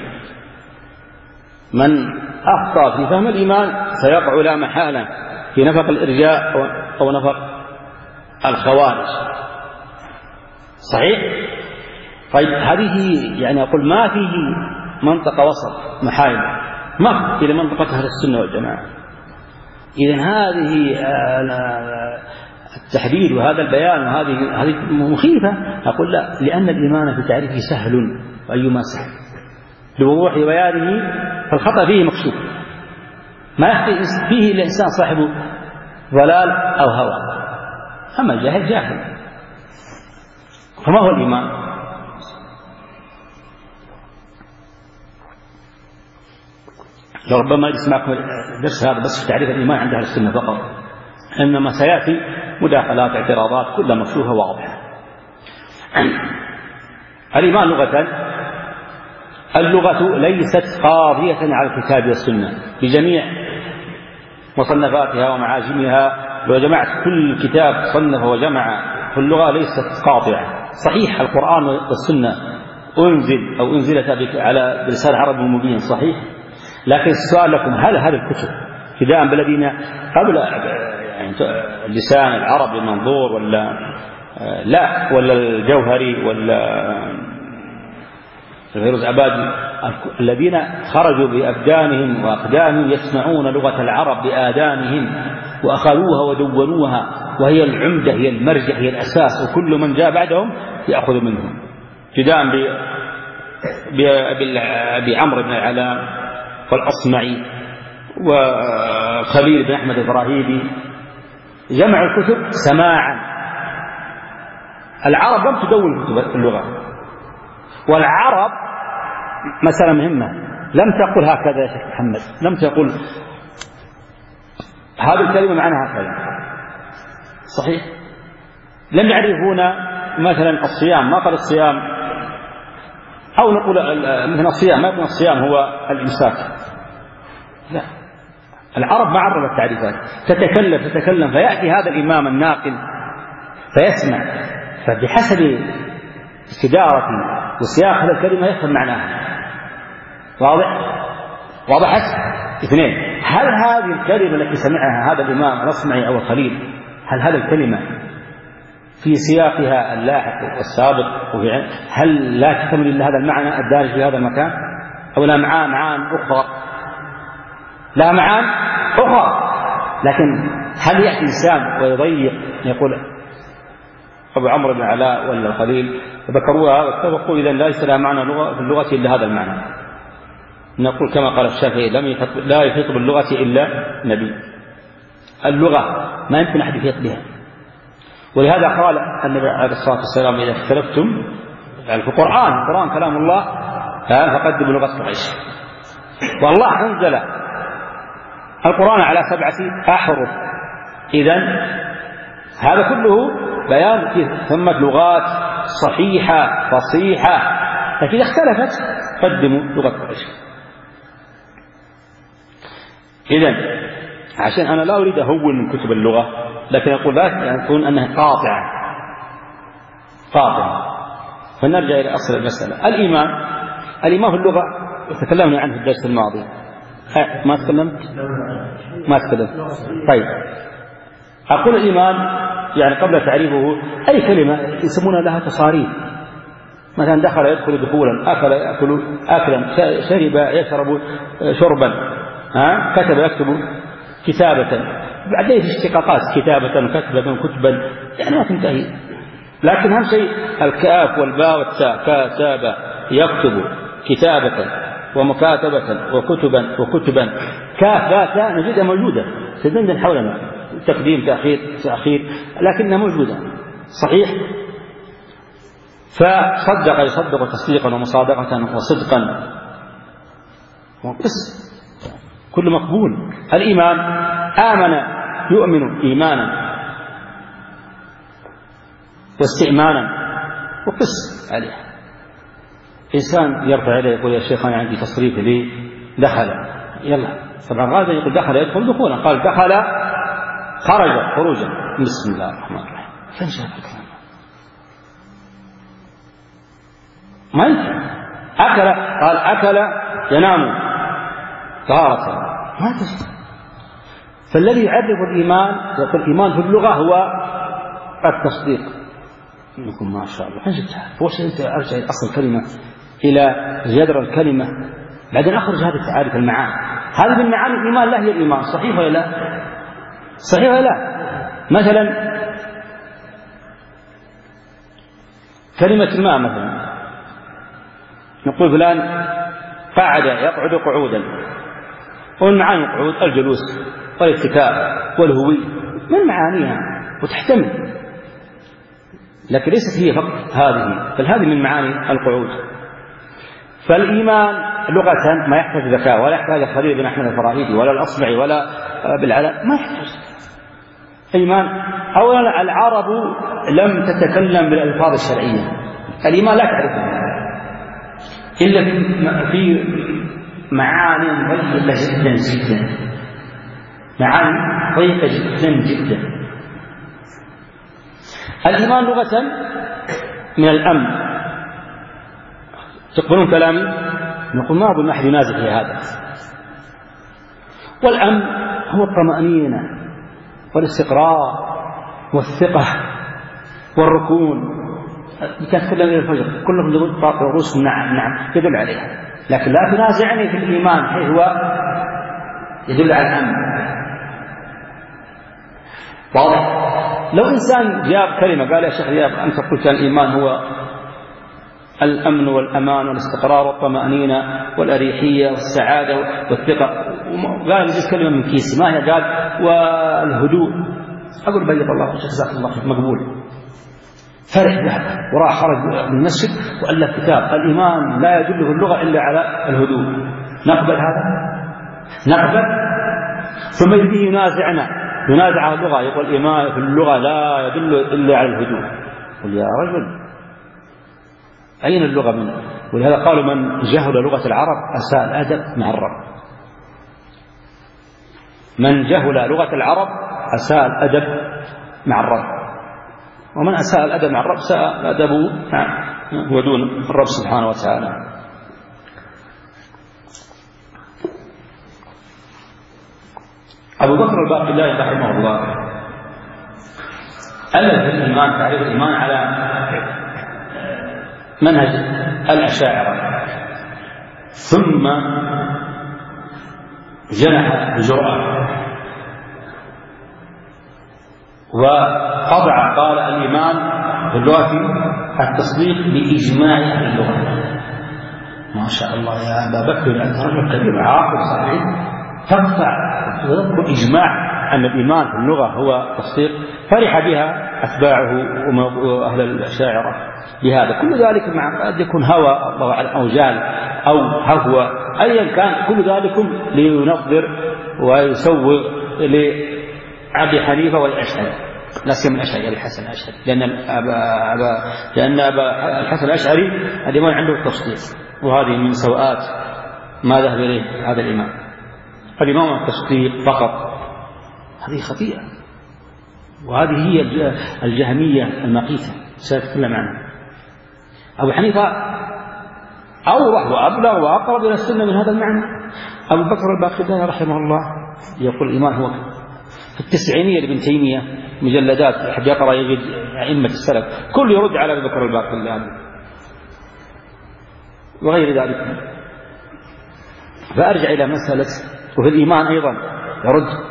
من أخطأ في فهم الإيمان سيقع لا محالة في نفق الإرجاء أو نفق الخوارج. صحيح؟ طيب هذه يعني أقول ما فيه منطقة وسط محايد، ما إلى منطقة أهل السنة والجماعة. إذن هذه التحديد وهذا البيان وهذه هذه مخيفة. أقول لا، لأن الإيمان في تعريفه سهل، وأيما سهل لوضوح بيانه فالخطأ فيه مكشوف، ما يخطئ فيه الإنسان صاحب ضلال أو هوى. أما الجاهل جاهل. فما هو الإيمان؟ لربما يسمعكم الدرس هذا بس في تعريف الإيمان عند أهل السنة فقط، إنما سيأتي مداخلات اعتراضات كلها مفتوحة واضحة. الإيمان لغة، اللغة ليست قاضية على الكتاب والسنة بجميع مصنفاتها ومعاجمها. لو جمعت كل كتاب صنف وجمع في اللغة ليست قاطعة. صحيح القرآن والسنة أنزل أو أنزلت على بلسان عربي مبين، صحيح، لكن السؤال لكم: هل هذه الكتب ابتداء بالذين قبل يعني اللسان العربي المنظور ولا لا، ولا الجوهري ولا الفيروز عبادي، الذين خرجوا بأبدانهم وأقدامهم يسمعون لغة العرب بآذانهم وأخذوها ودونوها، وهي العمدة، هي المرجع، هي الأساس، وكل من جاء بعدهم يأخذ منهم، ابتداء بعمرو بن العلاء والأصمعي وخليل بن أحمد الإبراهيمي، جمعوا الكتب سماعا. العرب لم تدون كتب اللغة، والعرب مسألة مهمة لم تقل هكذا يا شيخ محمد، لم تقل هذه الكلمة معناها هكذا، صحيح؟ لم يعرفون مثلا الصيام، ما قال الصيام، أو نقول مثلا الصيام ما يكون الصيام هو الإمساك، لا، العرب ما عرفت التعريفات، تتكلم تتكلم فيأتي هذا الإمام الناقل فيسمع، فبحسب استدارة وسياق هذه الكلمة يفهم معناها. واضح؟ واضحت؟ اثنين، هل هذه الكلمة التي سمعها هذا الإمام الأصمعي أو الخليل، هل هذه الكلمة في سياقها اللاحق والسابق وفي هل لا تحتمل إلا هذا المعنى الدارج في هذا المكان، أو لا معان معان أخرى؟ لا معان أخرى. لكن هل يأتي إنسان ويضيق يقول أبو عمرو بن علاء ولا الخليل ذكروها واتفقوا إذا لا يستلها معنى لغة في اللغة إلا هذا المعنى؟ نقول كما قال الشافعي لم يحط لا يحيط باللغة إلا نبي. اللغة ما يمكن أحد يحيط بها، ولهذا قال النبي عليه الصلاة والسلام إذا اختلفتم يعني في القرآن، القرآن كلام الله فقدموا لغة قريش. والله أنزل القرآن على سبعة أحرف، إذن هذا كله بيان فيه ثمة لغات صحيحة فصيحة، لكن اختلفت قدموا لغة قريش. إذن عشان أنا لا أريد أهون من كتب اللغة، لكن أقول لا يكون أنها قاطعة قاطعة. فنرجع إلى أصل المسألة. الإيمان الإيمان في اللغة تكلمنا عنه في الدرس الماضي. ما تكلمت؟ ما تكلمت. طيب أقول الإيمان يعني قبل تعريفه أي كلمة يسمونها لها تصاريف، مثلا دخل يدخل دخولا، أكل يأكل أكلا، شرب يشرب شربا، ها كتب يكتب كتابة، بعدين في اشتقاقات كتابة كتبة كتبا، يعني ما تنتهي. لكن أهم شيء الكاف والباء والتاء، كاتب يكتب كتابة ومكاتبة وكتبا وكتبا، كاف باء تاء نجدها موجودة تدندن حولنا، تقديم تأخير تأخير لكنها موجودة صحيح. فصدق يصدق تصديقا ومصادقة وصدقا وقس كل مقبول. الإيمان آمن يؤمن إيمانا واستئمانا وقس عليه. إنسان يرفع إليه يقول يا شيخ أنا عندي تصريف لي دخل، يلا طبعا غالبا يقول دخل يدخل دخولا، قال دخل خرج خروجا، بسم الله الرحمن الرحيم. فين شاف الكلام؟ ما يمكن. أكل قال أكل ينام طهارة، ما تجد. فالذي يعرف الإيمان يقول الإيمان في اللغة هو التصديق. يقول ما شاء الله حنجتها فوش أنت أرجع إلى أصل الكلمة إلى جذر الكلمة، بعدين أخرج هذه تعارف المعاني. هذه من معاني الإيمان لا هي الإيمان، صحيح ولا لا؟ صحيح ولا لا؟ مثلا كلمة ما مثلا نقول فلان قاعد يقعد قعودا، ومن معاني القعود الجلوس والاتكاء والهوي من معانيها وتحتمل، لكن ليست هي فقط هذه، بل هذه من معاني القعود. فالإيمان لغة ما يحتاج ذكاء، ولا يحتاج خليل بن أحمد الفراهيدي ولا الأصبعي ولا بالعلاء، ما يحتاج إيمان. أولا العرب لم تتكلم بالألفاظ الشرعية، الإيمان لا تعرفه إلا في معاني ضيقة جدا جدا، معاني ضيقة جدا جدا. الإيمان لغة من الأمن. تقبلون كلامي؟ نقول ما أظن أحد ينازع في هذا. والأمن هو الطمأنينة والاستقرار والثقة والركون. كانت تتكلم إلى الفجر كلهم يقول رؤوسهم نعم نعم يدل عليها، لكن لا تنازعني في الإيمان حيث هو يدل على الأمن. واضح؟ لو إنسان جاب كلمة قال يا شيخ رياض أنت قلت الإيمان هو الأمن والأمان والاستقرار والطمأنينة والأريحية والسعادة والثقة، قال يجيز كلمة من كيسي ما هي؟ قال والهدوء. أقول بيض الله وجهك جزاك الله خير مقبول. فرح به وراح خرج من المسجد وألف كتاب الإيمان لا يدل في اللغة إلا على الهدوء. نقبل هذا؟ نقبل؟ ثم يجي ينازعنا ينازع اللغة، يقول الإيمان في اللغة لا يدل إلا على الهدوء. قل يا رجل أين اللغة منه؟ ولهذا قالوا من جهل لغة العرب أساء الأدب مع الرب. من جهل لغة العرب أساء الأدب مع الرب، ومن أساء الأدب مع الرب ساء أدبه هو دون الرب سبحانه وتعالى. أبو بكر الباقلاني رحمه الله ألف الإيمان تعريف الإيمان على منهج الأشاعرة، ثم جنح بجرأة وقطع قال الإيمان في اللغة التصديق بإجماع أهل اللغة. ما شاء الله يا أبا بكر أنت رجل كبير عاقل صحيح، تقطع وتذكر إجماع أن الإيمان في اللغة هو تصديق. فرح بها أتباعه وأهل الأشاعرة بهذا. كل ذلك مع قد يكون هوى أو جهل أو هفوة أيا كان، كل ذلك لينظر ويسوغ لأبي حنيفة والأشعري، لا سيما الأشعري أبي الحسن الأشعري، لأن أبا أبا لأن أبا الحسن الأشعري الإيمان عنده التصديق، وهذه من سوءات ما ذهب إليه هذا الإمام. الإمام التصديق فقط هذه خطيئة، وهذه هي الجهمية المقيتة سأتكلم عنها. أبو حنيفة أوضح وأبلغ وأقرب إلى السنة من هذا المعنى. أبو بكر الباقلاني رحمه الله يقول الإيمان هو في التسعينية لابن تيمية مجلدات يحب يقرأ يجد أئمة السلف كل يرد على أبو بكر الباقلاني وغير ذلك. فأرجع إلى مسألة وفي الإيمان أيضا يرد.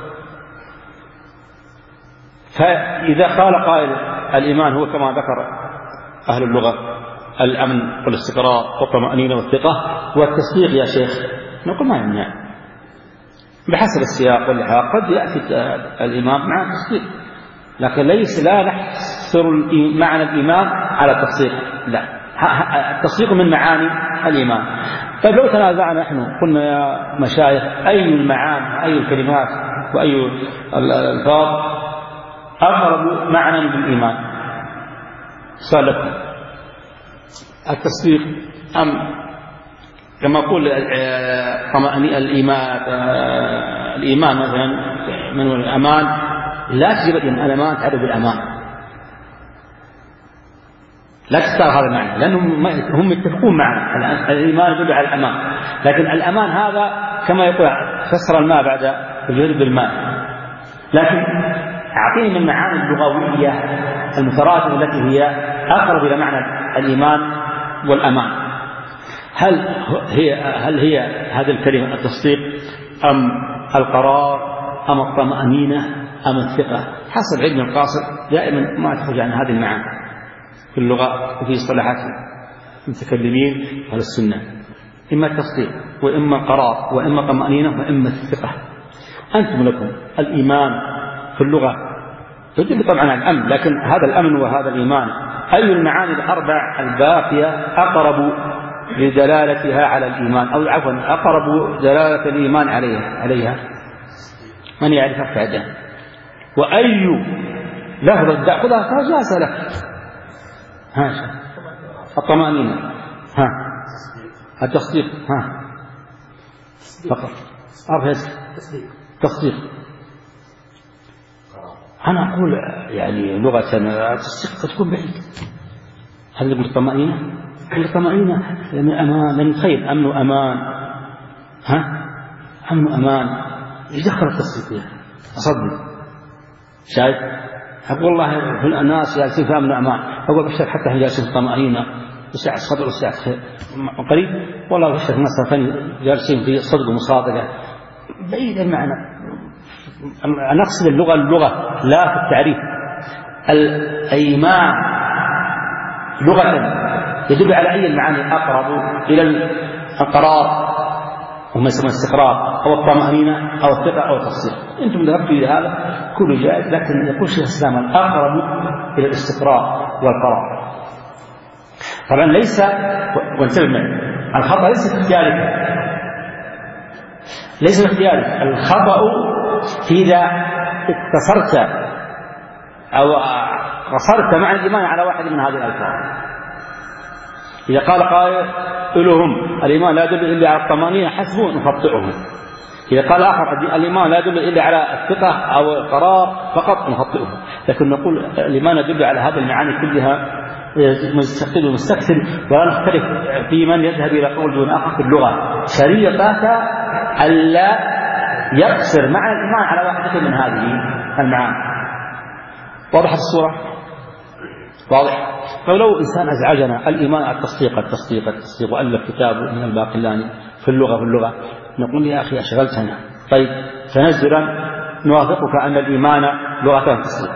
فإذا قال قائل الإيمان هو كما ذكر أهل اللغة الأمن والاستقرار والطمأنينة والثقة والتصديق يا شيخ، نقول ما يمنع بحسب السياق واللحاق. قد يأتي الإيمان مع التصديق، لكن ليس لا نحصر معنى الإيمان على التصديق، لا، التصديق من معاني الإيمان. طيب لو تنازعنا نحن قلنا يا مشايخ أي المعاني أي الكلمات وأي الألفاظ أقرب معنى بالإيمان؟ سؤال لكم، التصديق أم كما أقول الإيمان الإيمان مثلا من الأمان؟ لا تجب الأمان تعرف بالأمان، لا تختار هذا المعنى، لأنهم هم يتفقون معنا الإيمان يدل على الأمان، لكن الأمان هذا كما يقول فسر الماء بعد الجهد بالماء. لكن أعطيني من المعاني اللغوية المترادفة التي هي أقرب إلى معنى الإيمان والأمان. هل هي هل هي هذه الكلمة التصديق أم القرار أم الطمأنينة أم الثقة؟ حسب علم القاصر دائما ما تخرج عن هذه المعاني في اللغة وفي اصطلاحات المتكلمين على السنة، إما التصديق وإما القرار وإما طمأنينة وإما الثقة. أنتم لكم الإيمان في اللغة يدل طبعا على الأمن، لكن هذا الأمن وهذا الإيمان أي المعاني الأربع الباقية أقرب لدلالتها على الإيمان، أو عفوا أقرب دلالة الإيمان عليها عليها من يعرف فعلا؟ وأي لفظ تأخذها فجاز لك. ها الطمأنينة، ها التصديق، ها فقط أرفض تصديق. أنا أقول يعني لغة التصديق تكون بعيد. هل نقول الطمأنينة؟ نقول الطمأنينة يعني أمان، يعني خير، أمن وأمان. ها أمن وأمان يدخل التصديق يعني أصدق. شايف؟ أقول والله في الناس جالسين في أمن وأمان، أقول بشر حتى هم جالسين في الطمأنينة وسعة صدر وسعة قريب، والله بشر الناس جالسين في صدق ومصادقة بعيد المعنى. نقصد اللغة اللغة لا في التعريف. الإيمان لغة يدل على أي المعاني أقرب إلى القرار وما يسمى الاستقرار أو الطمأنينة أو الثقة أو التصديق. أنتم ذهبتوا إلى هذا كل جائز، لكن يقول شيخ الإسلام الأقرب إلى الاستقرار والقرار. طبعا ليس وانتبه معي، الخطأ ليس في اختيارك، ليس في اختيارك. الخطأ إذا اقتصرت أو قصرت مع الإيمان على واحد من هذه الألفاظ. إذا قال قائل لهم الإيمان لا يدل إلا على الطمأنينة حسبوا نخطئهم، إذا قال آخر الإيمان لا يدل إلا على الثقة أو القرار فقط نخطئهم. لكن نقول الإيمان يدل على هذه المعاني كلها مستقل ومستكثر، ولا نختلف في من يذهب إلى قول دون آخر في اللغة. شريطة ألا يقصر معنى الإيمان على واحدة من هذه المعاني. واضح الصورة؟ واضح. فلو إنسان أزعجنا الإيمان على التصديق التصديق التصديق وألف كتاب من الباقلاني في اللغة في اللغة، نقول يا أخي أشغلتنا. طيب تنزلا نوافقك أن الإيمان لغة التصديق.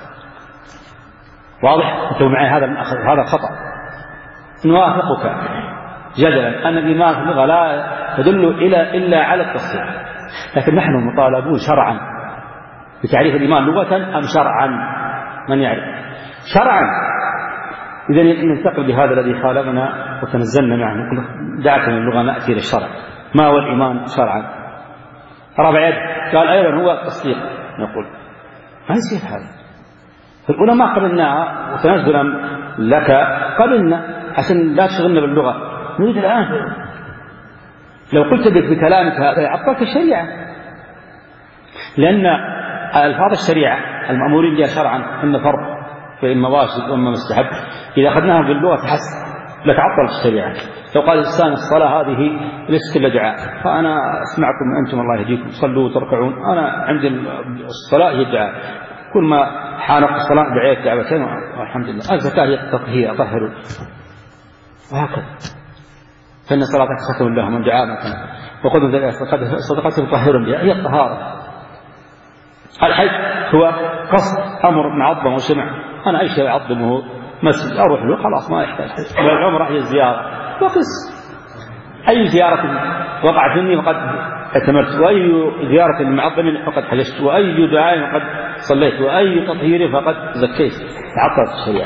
واضح؟ أنتم معي هذا هذا خطأ. نوافقك جدلا أن الإيمان في اللغة لا تدل إلى إلا على التصديق، لكن نحن مطالبون شرعا بتعريف الإيمان لغة أم شرعا؟ من يعرف؟ شرعا. إذا ننتقل بهذا الذي خالفنا وتنزلنا معه، نقول دعك من اللغة نأتي للشرع. ما هو الإيمان شرعا؟ رابع يد قال أيضا هو التصديق. نقول ما يصير هذا. العلماء قبلناها وتنزلا لك قبلنا عشان لا تشغلنا باللغة. نريد الآن لو قلت بك بكلامك هذا يعطلك الشريعة، لأن ألفاظ الشريعة المأمورين بها شرعا إما فرض فإما واجب وإما مستحب، إذا أخذناها باللغة تحس لتعطل الشريعة. لو قال الإنسان الصلاة هذه ليست إلا دعاء، فأنا أسمعكم أنتم الله يهديكم صلوا وتركعون، أنا عندي الصلاة هي الدعاء، كل ما حانق الصلاة دعيت دعوتين والحمد لله. الزكاة هي التطهير أطهروا، وهكذا. فإن صلاتك ختم لهم من دعاء مثلا، وقد صدقتهم طهر بها هي الطهارة. الحج هو قصد أمر معظم وسمع، أنا أي شيء أعظمه مسجد أروح له خلاص ما يحتاج حج. والعمرة هي الزيارة، وقص أي زيارة وقعت مني فقد اعتمرت، وأي زيارة معظم فقد حججت، وأي دعاء فقد صليت، وأي تطهير فقد زكيت. تعطلت الشريعة.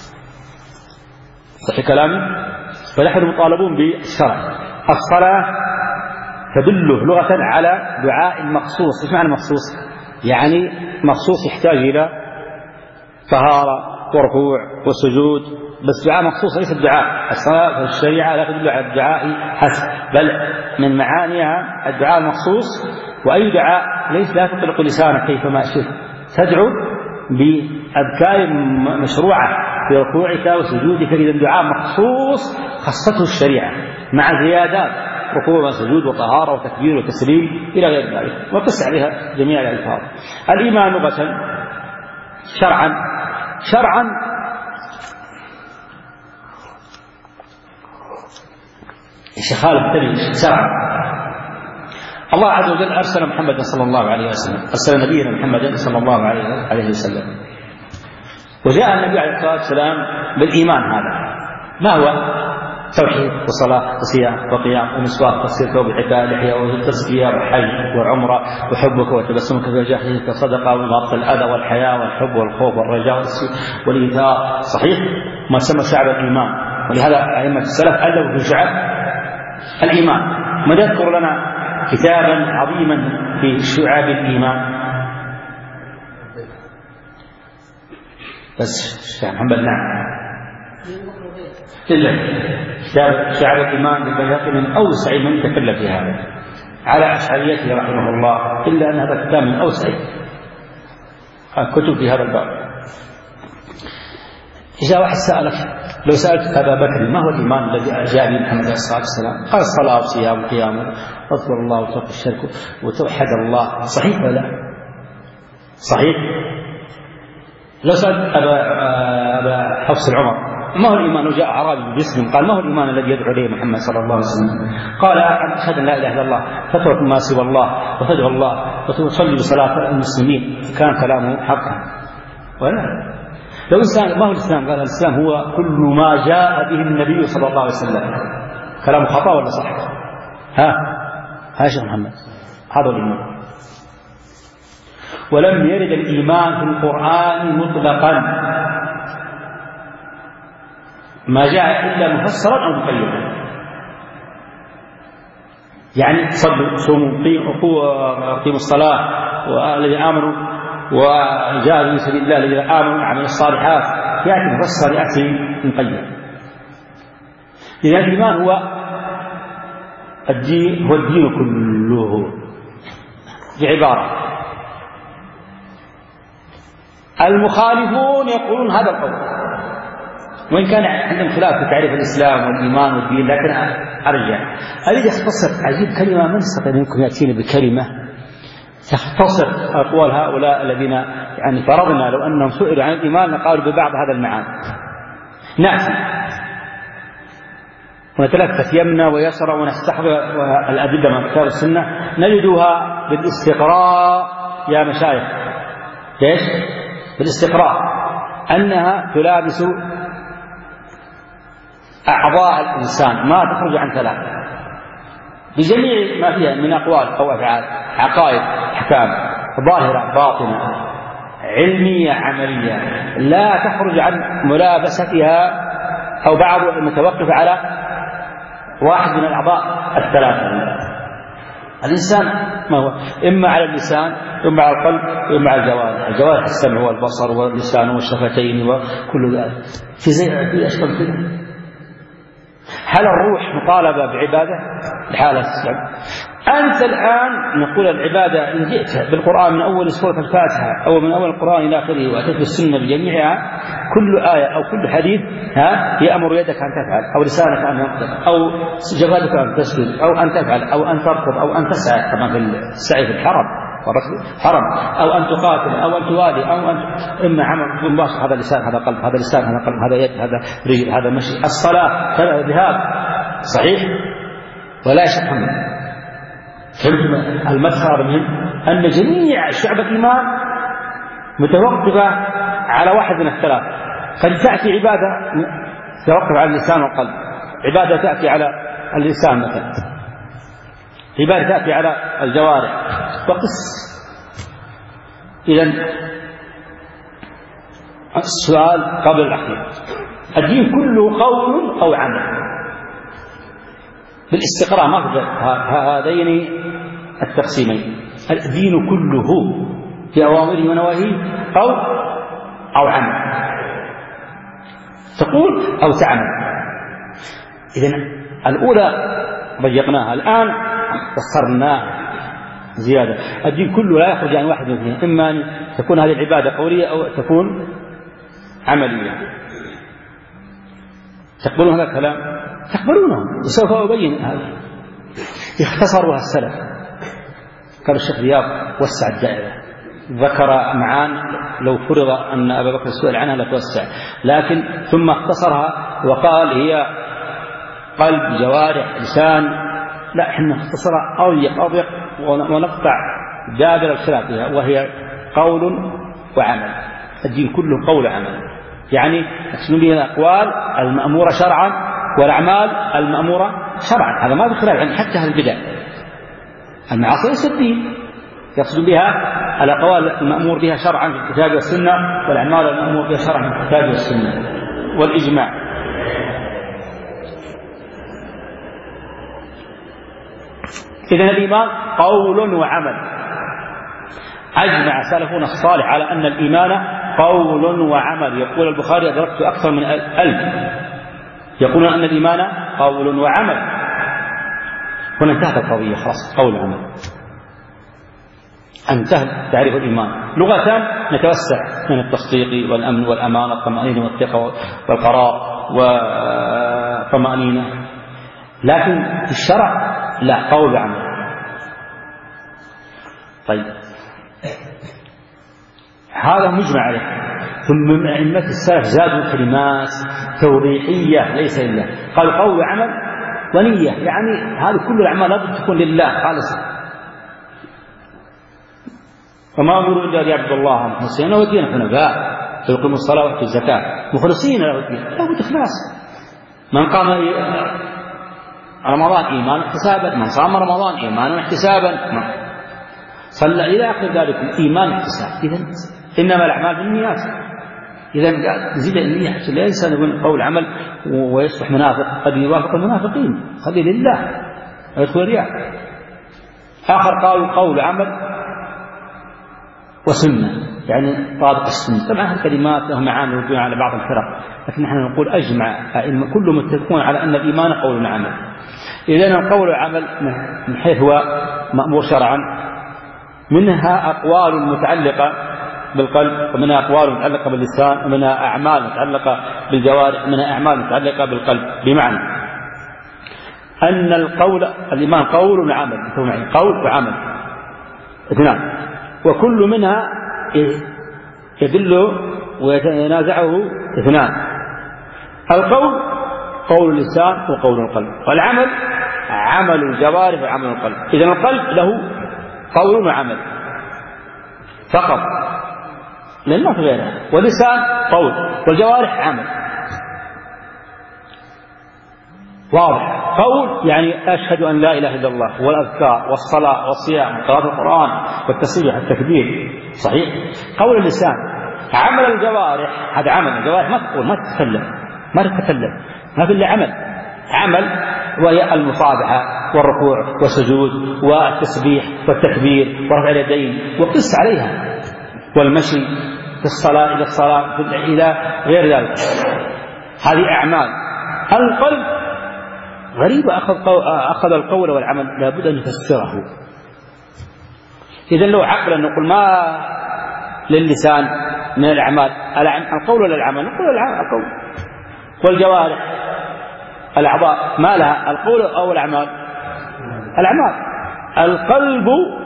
صحيح كلامي؟ فنحن مطالبون بالشرع. الصلاة تدل لغة على دعاء مخصوص. ايش معنى مخصوص؟ يعني مخصوص يحتاج إلى طهارة وركوع وسجود، بس دعاء مخصوص ليس الدعاء. الصلاة في الشريعة لا تدل على الدعاء حسب، بل من معانيها الدعاء المخصوص. وأي دعاء ليس لا تطلق لسانك كيفما شئت، تدعو بأذكار مشروعة في ركوعك وسجودك. إذا دعاء مخصوص خصته الشريعة مع زيادات ركوع وسجود وطهارة وتكبير وتسليم إلى غير ذلك، وقس عليها جميع الألفاظ. الإيمان لغة شرعا شرعا خالف الدليل شرعا. الله عز وجل أرسل محمدا صلى الله عليه وسلم، أرسل نبينا محمدا صلى الله عليه وسلم، وجاء النبي عليه الصلاة والسلام بالإيمان. هذا ما هو؟ توحيد وصلاة وصيام وقيام ومسواك وتغسيل ثوب الحكاية لحية وتزكية وحج وعمرة وحبك وتبسمك في وجهك صدقة وغض الأذى والحياة والحب والخوف والرجاء والإيثار. صحيح ما سمى شعب الإيمان، ولهذا أئمة السلف ألفوا في شعب الإيمان. ما يذكر لنا كتابا عظيما في شعاب الإيمان؟ بس الشيخ محمد نعم إلا كتاب شعب الإيمان للبيهقي من أوسع من تكلم في هذا على أشعريته رحمه الله، إلا أن هذا كتاب من أوسع الكتب في هذا الباب. إذا واحد سألك لو سألت أبا بكر ما هو الإيمان الذي جاء به محمد عليه الصلاة والسلام؟ قال الصلاة والصيام والقيام واذكر الله وترك الشرك وتوحد الله. صحيح ولا لا؟ صحيح. لو سألت أبا, أبا حفص العمر ما هو الإيمان؟ وجاء أعرابي بيسلم قال ما هو الإيمان الذي يدعو إليه محمد صلى الله عليه وسلم؟ قال أشهد أن لا إله إلا الله، تترك ما سوى الله وتدعو الله وتصلي بصلاة المسلمين. كان كلامه حقا ولا؟ لو إنسان ما هو الإسلام؟ قال الإسلام هو كل ما جاء به النبي صلى الله عليه وسلم. كلامه خطأ ولا صح؟ ها ها شيخ محمد، هذا الإيمان. ولم يرد الإيمان في القرآن مطلقا، ما جاء إلا مفسرا أو مقيدا. يعني صلوا صوموا قيموا الصلاة والذين آمنوا وجاهدوا في سبيل الله الذين آمنوا وعملوا الصالحات، يأتي مفسر يأتي مقيد. لأن الإيمان هو الدين، هو الدين كله. بعبارة المخالفون يقولون هذا القول، وإن كان عندهم خلاف في تعريف الإسلام والإيمان والدين، لكن أرجع أريد أختصر. عجيب كلمة من استطاع منكم يأتيني بكلمة تختصر أقوال هؤلاء الذين يعني فرضنا لو أنهم سئلوا عن الإيمان لقالوا ببعض هذا المعاني. نأتي ونتلفت يمنى ويسرى ونستحضر الأدلة من كتاب السنة نجدها بالاستقراء يا مشايخ. ليش؟ بالاستقراء أنها تلابس أعضاء الإنسان ما تخرج عن ثلاثة بجميع ما فيها من أقوال أو أفعال، عقائد، أحكام، ظاهرة، باطنة، علمية، عملية، لا تخرج عن ملابستها أو بعض المتوقف على واحد من الأعضاء الثلاثة. الإنسان ما هو إما على اللسان إما على القلب إما على الجوارح، الجوارح السمع والبصر واللسان والشفتين وكل ذلك. في زي في أشكال كذا. هل الروح مطالبة بعبادة؟ الحالة السبب. أنت الآن نقول العبادة إن جئت بالقرآن من أول سورة الفاتحة أو من أول القرآن إلى آخره وأتيت بالسنة بجميعها، كل آية أو كل حديث ها يأمر يدك أن تفعل أو لسانك أن ينطق أو جبهتك أن تسجد أو أن تفعل أو أن تركض أو أن تسعى كما في السعي في الحرم حرم أو أن تقاتل أو أن توالي أو أن إما عمل مباشر. هذا لسان هذا قلب، هذا لسان هذا قلب، هذا يد هذا رجل هذا مشي. الصلاة كذا ذهاب صحيح ولا شك منه. فهمتم المدخل منه أن جميع شعب الإيمان متوقفة على واحد من الثلاث. قد تأتي عبادة توقف على اللسان والقلب، عبادة تأتي على اللسان مثلا، عبادة تأتي على الجوارح، وقس. إذن السؤال قبل الأخير، الدين كله قول أو عمل؟ بالاستقراء ما في هذين التقسيمين. الدين كله في أوامره ونواهيه أو أو عمل، تقول أو تعمل. إذن الأولى ضيقناها، الآن قصرناها زيادة. الدين كله لا يخرج عن واحد منهم، إما أن تكون هذه العبادة قولية أو تكون عملية. تقبلون هذا الكلام؟ تقبلونه وسوف أبين هذا. اختصرها السلف، قال الشيخ رياض وسع الدائرة، ذكر معان لو فرض أن أبا بكر السؤال عنها لتوسع، لكن ثم اختصرها وقال هي قلب جوارح لسان. لا، احنا اختصرها أضيق أضيق ونقطع دابر الخلاف فيها، وهي قول وعمل. الدين كله قول وعمل، يعني نقصد به الأقوال المأمورة شرعا والأعمال المأمورة شرعا. هذا ما بخلاف عن حتى أهل البدع. المعاصي ليست دين، يقصد بها الأقوال المأمور بها شرعا في الكتاب والسنة، والأعمال المأمور بها شرعا في الكتاب والسنة والإجماع. إذن الإيمان قول وعمل. أجمع سلفنا الصالح على أن الإيمان قول وعمل. يقول البخاري أدركت أكثر من ألف يقولون أن الإيمان قول وعمل. هنا انتهت القضية خلاص، قول وعمل انتهى تعريف الإيمان. لغة نتوسع من التصديق والأمن والأمان والطمأنينة والثقة والقرار والطمأنينة، لكن في الشرع لا، قول وعمل. طيب هذا مجمع عليه. ثم أئمة السلف زادوا كلمات توضيحية ليس لله، قالوا قول وعمل ونية، يعني هذه كل الأعمال لابد تكون لله خالصة. وما أمروا إلا ليعبدوا الله مخلصين له الدين حنفاء ويقيموا الصلاة ويؤتوا الزكاة مخلصين له الدين، لابد إخلاص. من قام رمضان إيمانا احتسابا، من صام رمضان إيمانا احتسابا، صلى إلى آخر ذلك، إيمان احتساب. إذن إنما الأعمال بالنيات. إذا زيد النية حتى لا ينسى يقول قول عمل ويصبح منافق، قد يوافق المنافقين، خلي لله ويدخل رياء. آخر قالوا قول عمل وسنة، يعني طابق السنة. طبعا هالكلمات لهم معاني يردون على بعض الفرق، لكن نحن نقول أجمع كل متفقون على أن الإيمان قول وعمل. إذن القول والعمل من حيث هو مأمور شرعا، منها أقوال متعلقة بالقلب، ومنها أقوال متعلقة باللسان، ومنها أعمال متعلقة بالجوارح، ومنها أعمال متعلقة بالقلب. بمعنى أن القول الإيمان قول وعمل، قول وعمل اثنان. وكل منها يدل ويتنازعه اثنان: القول قول اللسان وقول القلب، والعمل عمل الجوارح وعمل القلب. إذن القلب له قول وعمل فقط لأن ما في غيرها، واللسان قول والجوارح عمل. واضح؟ قول يعني أشهد أن لا إله إلا الله، والأذكار والصلاة والصيام وقراءة القرآن والتسبيح والتكبير، صحيح. قول اللسان. عمل الجوارح هذا عمل الجوارح، ما تقول ما تتكلم ما تتكلم ما في إلا عمل عمل وهي المصابحة والركوع والسجود والتسبيح والتكبير ورفع اليدين وقس عليها، والمشي في الصلاة إلى الصلاة إلى غير ذلك، هذه أعمال. القلب غريب، أخذ, أخذ القول والعمل لابد أن يفسره. إذن لو عقلا نقول ما للسان من الأعمال القول ولا العمل؟ نقول القول. والجوارح الأعضاء ما لها القول أو الأعمال؟ الأعمال. القلب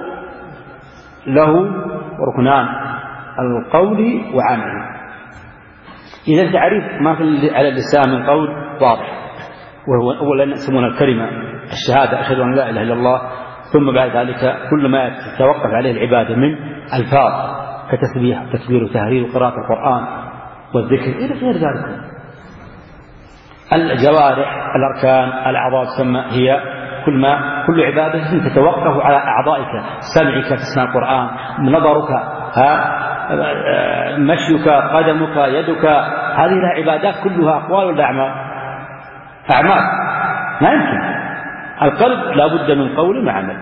له ركنان: القول وعمل. إذا التعريف ما في على اللسان من قول واضح، وهو أولا يسمون الكلمة الشهادة أشهد أن لا إله إلا الله، ثم بعد ذلك كل ما يتوقف عليه العبادة من ألفاظ كتسبيح وتكبير وتهليل وقراءة القرآن والذكر إلى غير ذلك. الجوارح الأركان الأعضاء تسمى هي كل ما كل عبادة تتوقف على أعضائك: سمعك تسمع القرآن، نظرك، ها مشيك، قدمك، يدك، هذه العبادات كلها أقوال ولا أعمال؟ أعمال. ما يمكن. القلب لا بد من قول وعمل.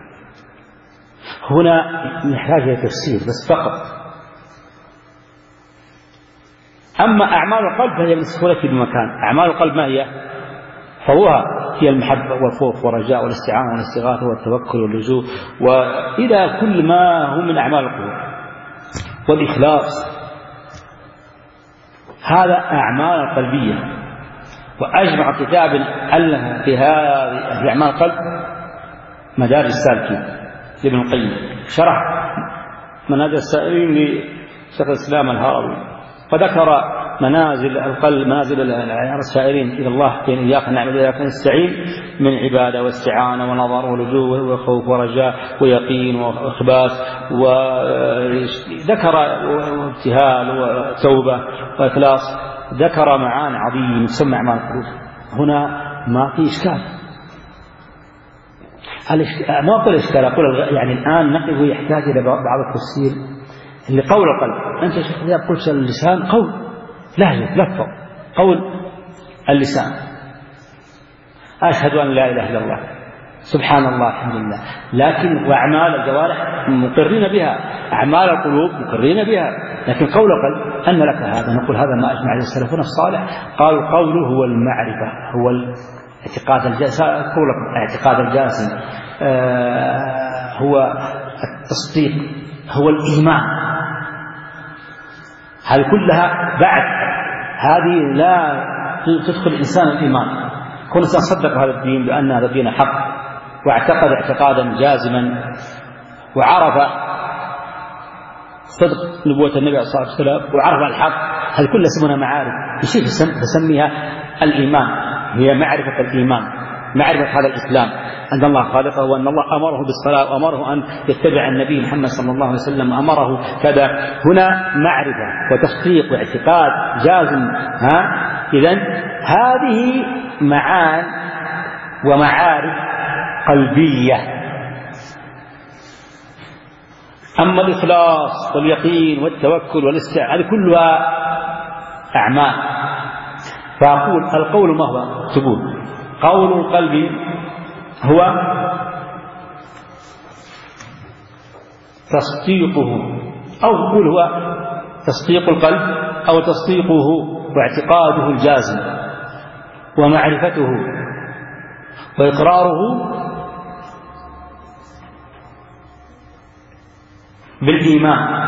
هنا نحتاج إلى تفسير بس فقط. أما أعمال القلب فهي مسؤولة بمكان. أعمال القلب ما هي؟ فروها هي المحبة والخوف والرجاء والاستعانة والاستغاثة والتوكل واللجوء وإلى كل ما هو من أعمال القلوب والإخلاص، هذا أعمال القلبية. وأجمع كتاب ألف في هذه أعمال القلب مدارج السالكين لابن القيم، شرح منازل السائرين لشيخ الإسلام الهروي، وذكر منازل القلب منازل السائرين إلى الله بين إياك نعبد وإياك نستعين من عبادة واستعانة ونظر ولجوء وخوف ورجاء ويقين وإخبات، وذكر ابتهال وتوبة وإخلاص، ذكر معاني عظيمة تسمى أعمال القلوب. هنا ما في إشكال. ما أقول إشكال، أقول يعني الآن نقف يحتاج إلى بعض التفسير اللي قول القلب. أنت شيخ إذا قلت اللسان قول لا يتلفظ قول اللسان أشهد أن لا إله إلا الله سبحان الله الحمد لله، لكن وأعمال الجوارح مقرين بها، أعمال القلوب مقرين بها، لكن قول القلب أن لك هذا. نقول هذا ما أجمع عليه السلفون الصالح، قالوا قوله هو المعرفة، هو الاعتقاد الجازم، اعتقاد الجازم، آه هو التصديق، هو الإيمان. هذه كلها بعد هذه لا تدخل الإنسان الإيمان. كل إنسان صدق هذا الدين بأن هذا الدين حق، واعتقد اعتقادا جازما، وعرف صدق نبوة النبي صلى الله عليه وسلم، وعرف الحق. هذه كلها اسمها معارف، بشيء تسميها الإيمان، هي معرفة الإيمان، معرفة هذا الإسلام أن الله خالقه، وأن الله أمره بالصلاة وأمره أن يتبع النبي محمد صلى الله عليه وسلم أمره كذا. هنا معرفة وتصديق واعتقاد جازم. ها إذن هذه معان ومعارف قلبية. أما الإخلاص واليقين والتوكل والاستعانة هذه كلها أعمال. فأقول القول ما هو؟ تقول قول القلب هو تصديقه، أو تقول هو تصديق القلب أو تصديقه واعتقاده الجازم ومعرفته وإقراره بالإيمان.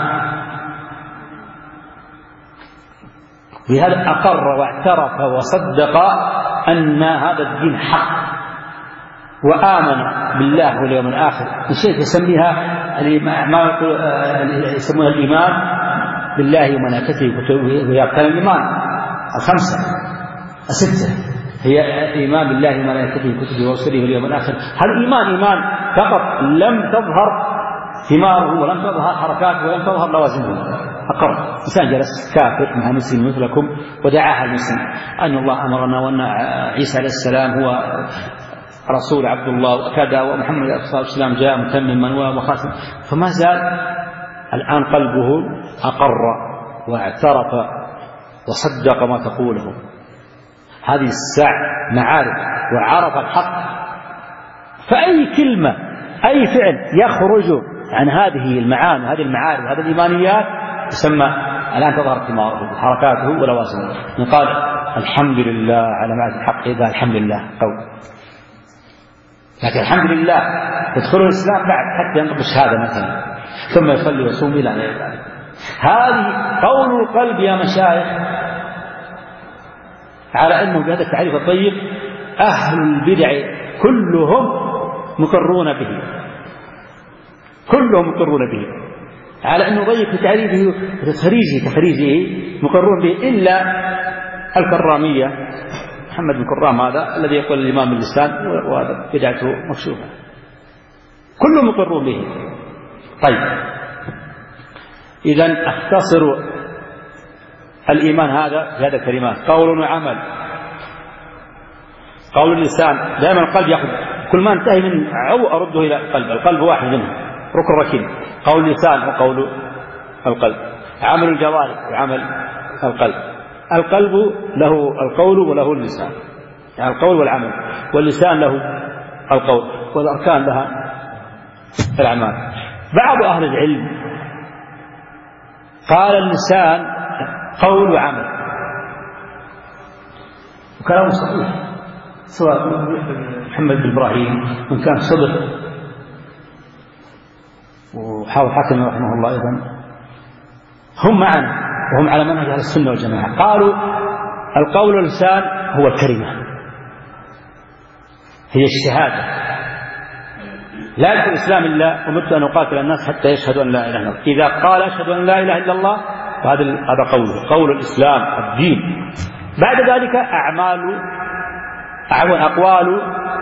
بهذا أقر واعترف وصدق أن هذا الدين حق، وآمن بالله واليوم الآخر، الشيء يسميها أعمال يسمونها الإيمان بالله وملائكته وكتبه وهي أركان الإيمان الخمسة الستة، هي الإيمان بالله وملائكته وكتبه ورسله واليوم الآخر. هل الإيمان إيمان فقط لم تظهر ثماره ولم تظهر حركاته ولم تظهر لوازمه؟ أقر إنسان جلس كافر مع مسلم مثلكم ودعاها المسلم أن الله أمرنا وأن عيسى عليه السلام هو رسول عبد الله وكذا ومحمد عليه الصلاة والسلام جاء متمما وخاتم، فما زال الآن قلبه أقر واعترف وصدق ما تقوله هذه الساعة معارف وعرف الحق. فأي كلمة أي فعل يخرج عن هذه المعاني هذه المعارف هذه الإيمانيات يسمى الآن تظهر ثماره حركاته ولوازمه. يقال الحمد لله على معرفة الحق، إذا الحمد لله قول، لكن الحمد لله يدخل الإسلام بعد حتى ينطق الشهادة مثلا ثم يصلي ويصوم إلى غير ذلك. هذه قول القلب يا مشايخ على أنه بهذا التعريف الطيب أهل البدع كلهم مقرون به، كلهم مقرون به على أنه ضيق في تعريفه وتخريجه تخريجه مقرون به، إلا الكرامية محمد بن كرام هذا الذي يقول الإمام باللسان وهذا بدعته مكشوفة، كلهم مقرون به. طيب إذن أختصر الإيمان هذا في هذا الكلمات: قول وعمل. قول اللسان دائما القلب يأخذ كل ما انتهي من عو أرده إلى القلب، القلب واحد منه ركن ركين، قول اللسان وقول القلب. عمل الجوارح وعمل القلب، القلب له القول وله اللسان، يعني القول والعمل، واللسان له القول، والأركان لها الأعمال. بعض أهل العلم قال اللسان قول وعمل، وكلامه صحيح، سواء محمد بن إبراهيم من كان صدق وحاول حكم رحمه الله أيضا هم معنا وهم على منهج أهل السنة والجماعة. قالوا القول واللسان هو الكلمة، هي الشهادة. لا يدخل الإسلام إلا أمرت أن أقاتل الناس حتى يشهدوا أن لا إله إلا الله. إذا قال أشهد أن لا إله إلا الله فهذا هذا قوله، قول الإسلام الدين. بعد ذلك أعمال أقوال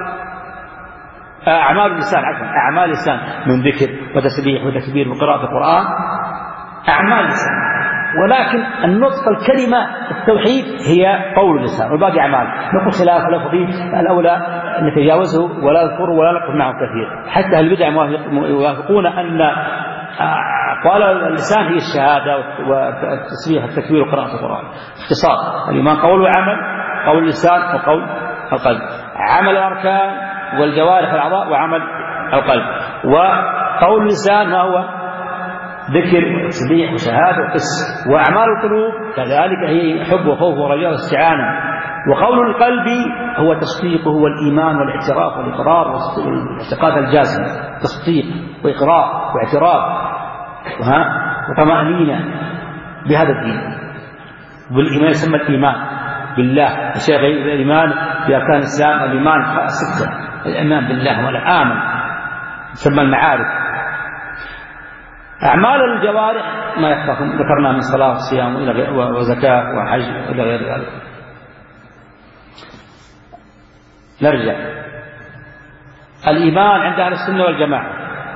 أعمال اللسان عفوا أعمال اللسان من ذكر وتسبيح وتكبير وقراءة القرآن، أعمال اللسان. ولكن النطق الكلمة التوحيد هي قول اللسان والباقي أعمال. نقول خلاف لفظي الأولى نتجاوزه ولا نذكر ولا نقف معه كثير، حتى البدع يوافقون أن أقوال اللسان هي الشهادة والتسبيح والتكبير وقراءة القرآن. اختصار الإيمان قول وعمل، قول اللسان وقول القلب، عمل الأركان والجوارح والأعضاء وعمل القلب. وقول اللسان ما هو ذكر وتسبيح وشهادة وقس، وأعمال القلوب كذلك هي حب وخوف ورجاء واستعانة. وقول القلب هو تصديقه والإيمان والاعتراف والإقرار والاعتقاد الجازم، تصديق وإقرار واعتراف وطمأنينة بهذا الدين. والإيمان يسمى الإيمان بالله، الشيء غير الإيمان في أركان الإسلام الإيمان ستة: الإيمان بالله ولا آمن، يسمى المعارف. أعمال الجوارح ما يخفى ذكرنا من صلاة وصيام وزكاة وحج إلى غير ذلك. نرجع الإيمان عند أهل السنة والجماعة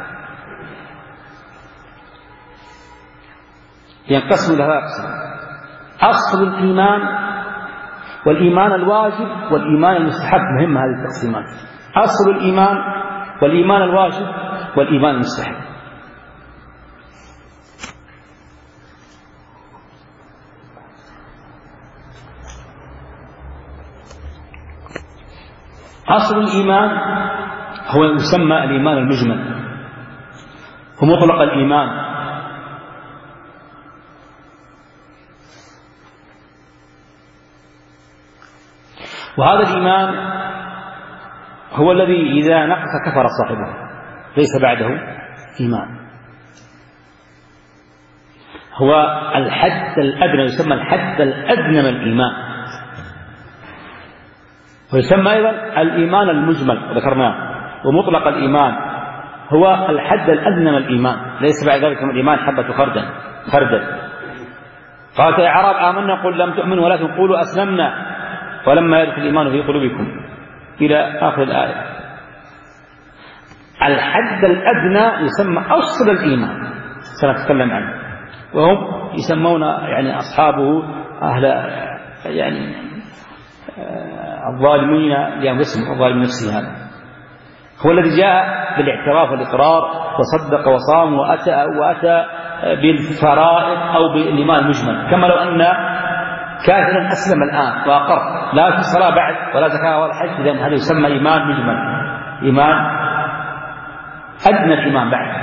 ينقسم إلى ثلاث أقسام: أصل الإيمان والإيمان الواجب والإيمان المستحب. مهم هذه التقسيمات: أصل الإيمان والإيمان الواجب والإيمان المستحب. أصل الإيمان هو يسمى الإيمان المجمل، هو مطلق الإيمان، وهذا الإيمان هو الذي إذا نقص كفر صاحبه، ليس بعده إيمان. هو الحد الأدنى، يسمى الحد الأدنى من الإيمان، ويسمى أيضا الإيمان المجمل ذكرناه، ومطلق الإيمان هو الحد الأدنى من الإيمان، ليس بعد ذلك من الإيمان حبة خردل خردل. قالت يا أعراب آمنا قل لم تؤمنوا ولكن قولوا أسلمنا ولما يدخل الإيمان في قلوبكم إلى آخر الآية. الحد الأدنى يسمى أصل الإيمان سنتكلم عنه، وهم يسمون يعني أصحابه أهل يعني الظالمين لأنفسهم، الظالم نفسه. هذا هو الذي جاء بالاعتراف والإقرار وصدق وصام وأتى وأتى بالفرائض أو بالإيمان المجمل، كما لو أن كافرا أسلم الآن وأقر لا في الصلاة بعد ولا زكاة ولا حج، إذن هذا يسمى إيمان مجمل، إيمان أدنى الإيمان بعد.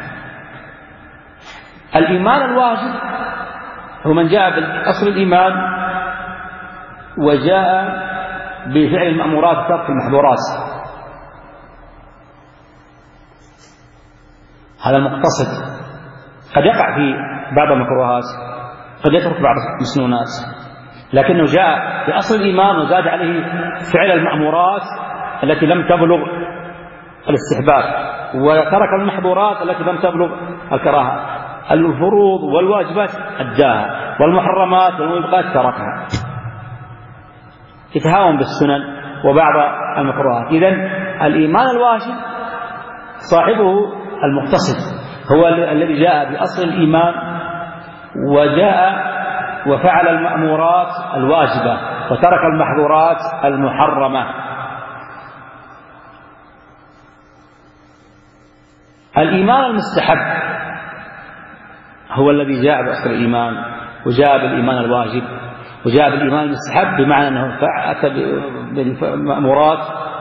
الإيمان الواجب هو من جاء بأصل الإيمان وجاء بفعل المأمورات وترك المحظورات، هذا المقتصد. قد يقع في بعض المكروهات، قد يترك بعض المسنونات، لكنه جاء بأصل الإيمان وزاد عليه فعل المأمورات التي لم تبلغ الاستحباب، وترك المحظورات التي لم تبلغ الكراهة. الفروض والواجبات أداها، والمحرمات والموبقات تركها، يتهاون بالسنن وبعض المكروهات. إذن الإيمان الواجب صاحبه المقتصد، هو الذي جاء بأصل الإيمان وجاء وفعل المأمورات الواجبة وترك المحظورات المحرمة. الإيمان المستحب هو الذي جاء بأصل الإيمان وجاء بالإيمان الواجب وجاء بالإيمان المستحب، بمعنى أنه أتى بالمأمورات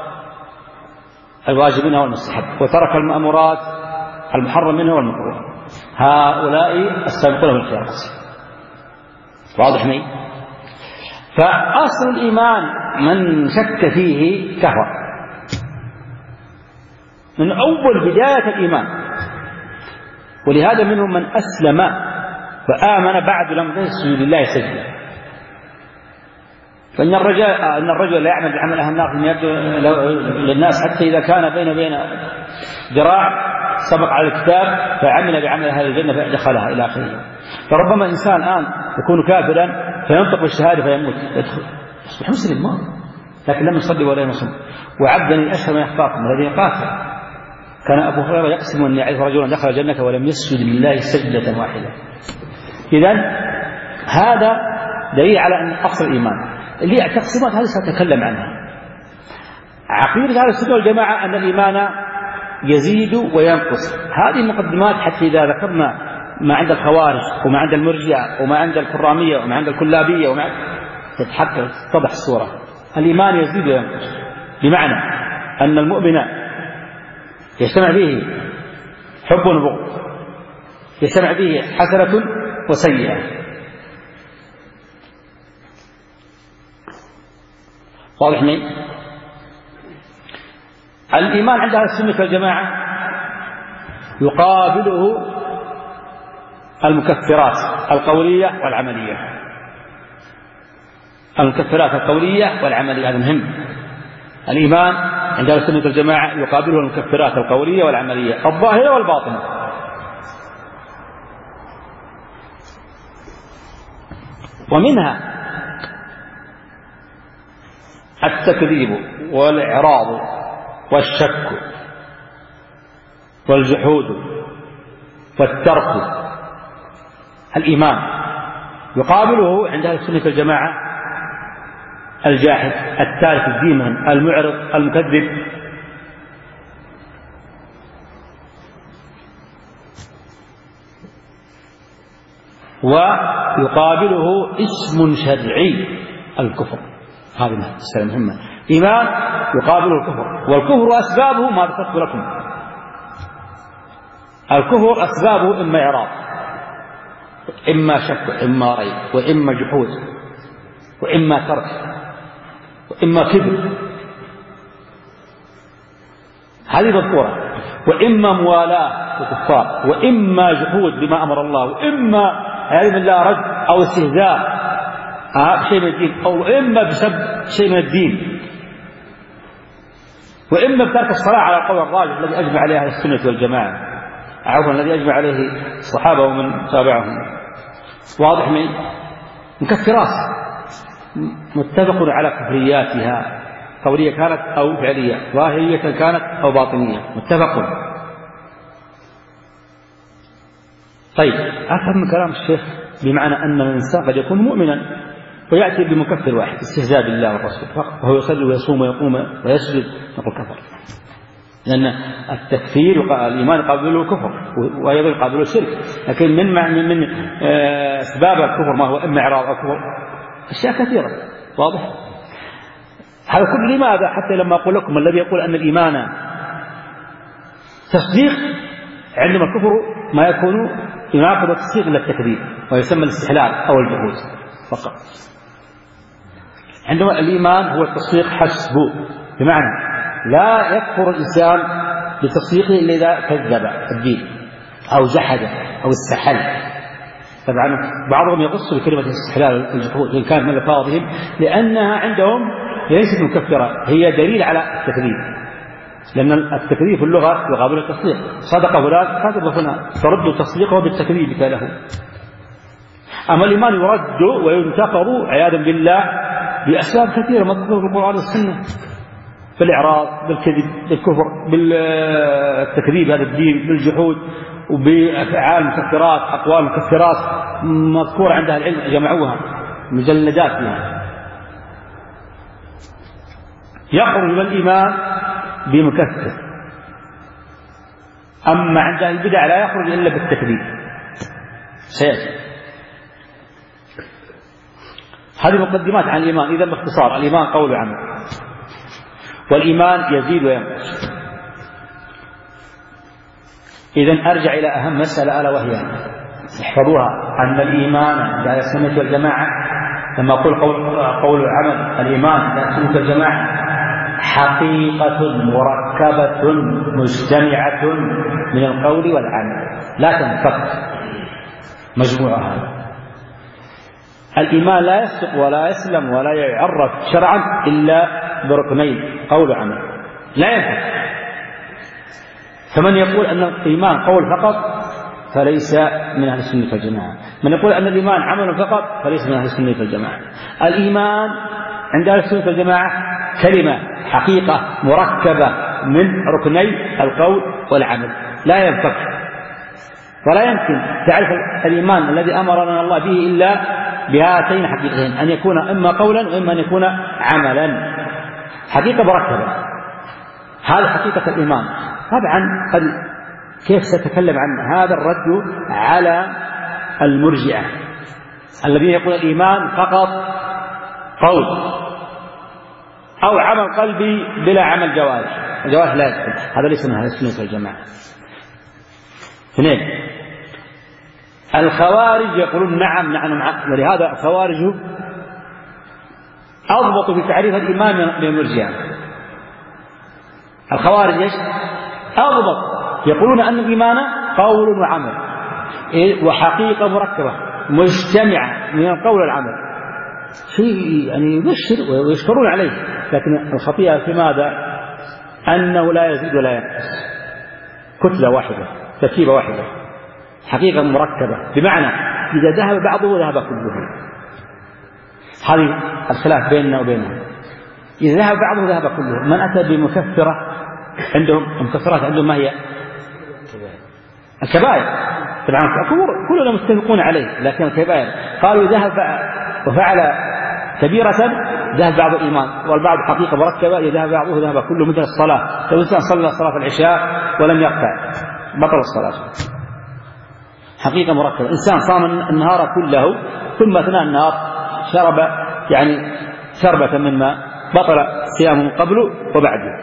الواجب منها والمستحب وترك المأمورات المحرم منها والمكروه. هؤلاء السابقون بالخيرات. واضح لي؟ فأصل الإيمان من شك فيه كفر من أول بداية الإيمان، ولهذا منهم من أسلم فآمن بعد لم يسجد لله سجدا. فإن الرجل أن الرجل لا يعمل بعمل أهل النار للناس حتى إذا كان بين بين ذراع سبق على الكتاب فعمل بعمل أهل الجنة فدخلها إلى آخره. فربما إنسان الآن يكون كافرا فينطق بالشهادة فيموت يدخل يصبح مسلم ما لكن لم يصلي ولا يصوم. وعبدني أشهر ما يخفاكم الذين قاتل. كان أبو هريرة يقسم أن يعرف رجلا دخل الجنة ولم يسجد لله سجدة واحدة. إذن هذا دليل على أن أصل الإيمان اللي تقسيمات هذه سأتكلم عنها. عقيدة أهل السنة والجماعة أن الإيمان يزيد وينقص. هذه مقدمات حتى إذا ذكرنا ما عند الخوارج وما عند المرجئة وما عند الكرامية وما عند الكلابية وما تتحقق تتضح الصورة. الإيمان يزيد وينقص بمعنى أن المؤمن يجتمع به حب وبغض، يجتمع به حسنة وسيئة. واضح لي؟ الإيمان عند أهل السنة والجماعة يقابله المكفرات القولية والعملية. المكفرات القولية والعملية هذا مهم. الإيمان عند أهل السنة والجماعة يقابله المكفرات القولية والعملية الظاهرة والباطنة. ومنها التكذيب والإعراض والشك والجحود والترك. الإيمان يقابله عند أهل السنة والجماعة الجاحد التارك الدين المعرض المكذب. ويقابله اسم شرعي الكفر. هذه مسألة مهمة. إيمان يقابله الكفر، والكفر أسبابه ما ذكرت لكم. الكفر أسبابه إما إعراض إما شك وإما ريب وإما جحود وإما ترك وإما كذب، هذه مذكورة، وإما موالاة الكفار وإما جحود بما أمر الله وإما علم الله رد أو استهزاء بشيء من الدين أو إما بسبب شيء من الدين. وإما بترك الصلاة على القول الراجح الذي أجمع عليه أهل السنة والجماعة، عفوا الذي أجمع عليه الصحابة ومن تابعهم. واضح؟ من مكفرات متفق على كفرياتها، قولية كانت أو فعلية، ظاهرية كانت أو باطنية، متفق. طيب أفهم من كلام الشيخ بمعنى أن الإنسان قد يكون مؤمنا ويأتي بمكفر واحد، استهزاء بالله والرسول فقط، وهو يصلي ويصوم ويقوم ويسجد، نقول كفر، لأن التكفير الإيمان يقابله كفر وأيضا يقابله شرك. لكن من من من أسباب الكفر ما هو إما إعراض أو كفر، أشياء كثيرة. واضح؟ هذا كل لماذا؟ حتى لما أقول لكم الذي يقول أن الإيمان تصديق، عندما الكفر ما يكون يناقض التصديق إلا التكذيب ويسمى الاستحلال أو الجحود فقط. عندما الإيمان هو التصديق حسبه، بمعنى لا يكفر الإنسان بتصديقه إلا إذا كذب الدين أو جحد أو استحل. طبعا بعضهم يقص بكلمة الاستحلال والجحود إن كان من ألفاظهم، لأنها عندهم ليست مكفرة، هي دليل على التكذيب، لأن التكذيب في اللغة يقابل التصديق. صدق فلان كذب فلان، ترد تصديقه بالتكذيب له. أما الإيمان يرد وينتقض عياذا بالله بأسباب كثيرة مذكورة في القرآن والسنة، بالإعراض، بالكذب، بالكفر، بالتكذيب هذا الدين، بالجحود، وبأفعال مكفرات، أقوال مكفرات مذكورة عند أهل العلم جمعوها مجلدات فيها. يخرج من الإيمان بمكفر. أما عند أهل البدع لا يخرج إلا بالتكذيب. سيأتي هذه مقدمات عن الإيمان. إذا باختصار الإيمان قول وعمل، والإيمان يزيد وينقص. إذن أرجع إلى أهم مسألة ألا وهي احفظوها، أن الإيمان عند أهل السنة والجماعة لما أقول قول قول وعمل، الإيمان عند أهل السنة والجماعة حقيقة مركبة مجتمعة من القول والعمل لا تنفك مجموعها. الإيمان لا يصدق ولا يسلم ولا يعرف شرعا إلا بركنين، قول وعمل، لا ينفك. فمن يقول أن الإيمان قول فقط فليس من أهل السنة والجماعة، من يقول أن الإيمان عمل فقط فليس من أهل السنة والجماعة. الإيمان عند أهل السنة والجماعة كلمة حقيقة مركبة من ركني القول والعمل لا ينفك، ولا يمكن تعرف الإيمان الذي أمرنا الله به إلا بهاتين حقيقتين، أن يكون إما قولا وإما أن يكون عملا، حقيقة مركبة. هذا حقيقة الإيمان. طبعا قد كيف سأتكلم عن هذا الرد على المرجئة الذين يقول الإيمان فقط قول أو عمل قلبي بلا عمل جوارح، الجوارح لا يدخل، هذا ليس من أهل السنة والجماعة. اثنين، الخوارج يقولون نعم نعم نعم، ولهذا الخوارج أضبط في تعريف الإيمان من المرجئة. الخوارج ايش؟ أضبط، يقولون أن الإيمان قول وعمل وحقيقة مركبة مجتمعة من القول والعمل، شيء يعني يبشر ويشكرون عليه. لكن الخطيئة في ماذا؟ أنه لا يزيد ولا ينقص، كتلة واحدة، تركيبة واحدة، حقيقة مركبة، بمعنى إذا ذهب بعضه ذهب كله. هذه الخلاف بيننا وبينهم، إذا ذهب بعضه ذهب كله. من أتى بمكفرة عندهم، المكفرات عندهم ما هي؟ الكبائر. طبعا كلنا متفقون عليه، لكن الكبائر قالوا ذهب وفعل كبيرة ذهب بعض الإيمان، والبعض حقيقة مركبة يذهب بعضه ذهب كله، مثل الصلاة. لو إنسان صلى صلاة العشاء ولم يقطع بطل الصلاة، حقيقة مركبة. إنسان صام النهار كله ثم أثناء النهار شرب يعني شربة من ماء بطل صيامه قبله وبعده.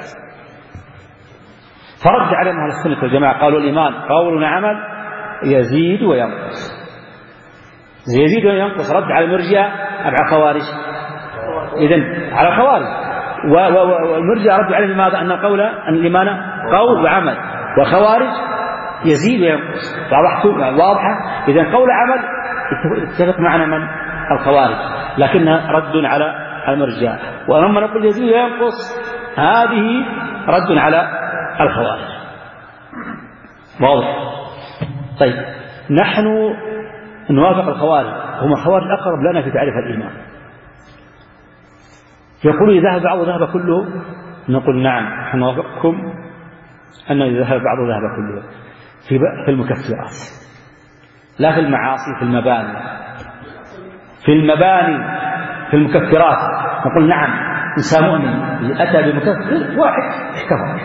فرد عليهم أهل السنة والجماعة قالوا الإيمان قول وعمل يزيد وينقص. يزيد وينقص رد على المرجئة أم على الخوارج؟ إذن على الخوارج. والمرجئة رد عليهم ماذا؟ أن القول أن الإيمان قول وعمل، والخوارج يزيد وينقص. واضحة؟ إذن قول عمل اتفق معنا من الخوارج، لكنها رد على المرجئة. ولما نقول يزيد وينقص هذه رد على الخوارج. واضح؟ طيب نحن نوافق الخوارج، هم الخوارج أقرب لنا في تعريف الإيمان. يقول إذا ذهب بعض ذهب كله، نقول نعم نحن نوافقكم أنه إذا ذهب بعض ذهب كله في المكفرات، لا في المعاصي، في المباني. في المباني في المكفرات نقول نعم إنسان مؤمن أتى بمكفر واحد كفر.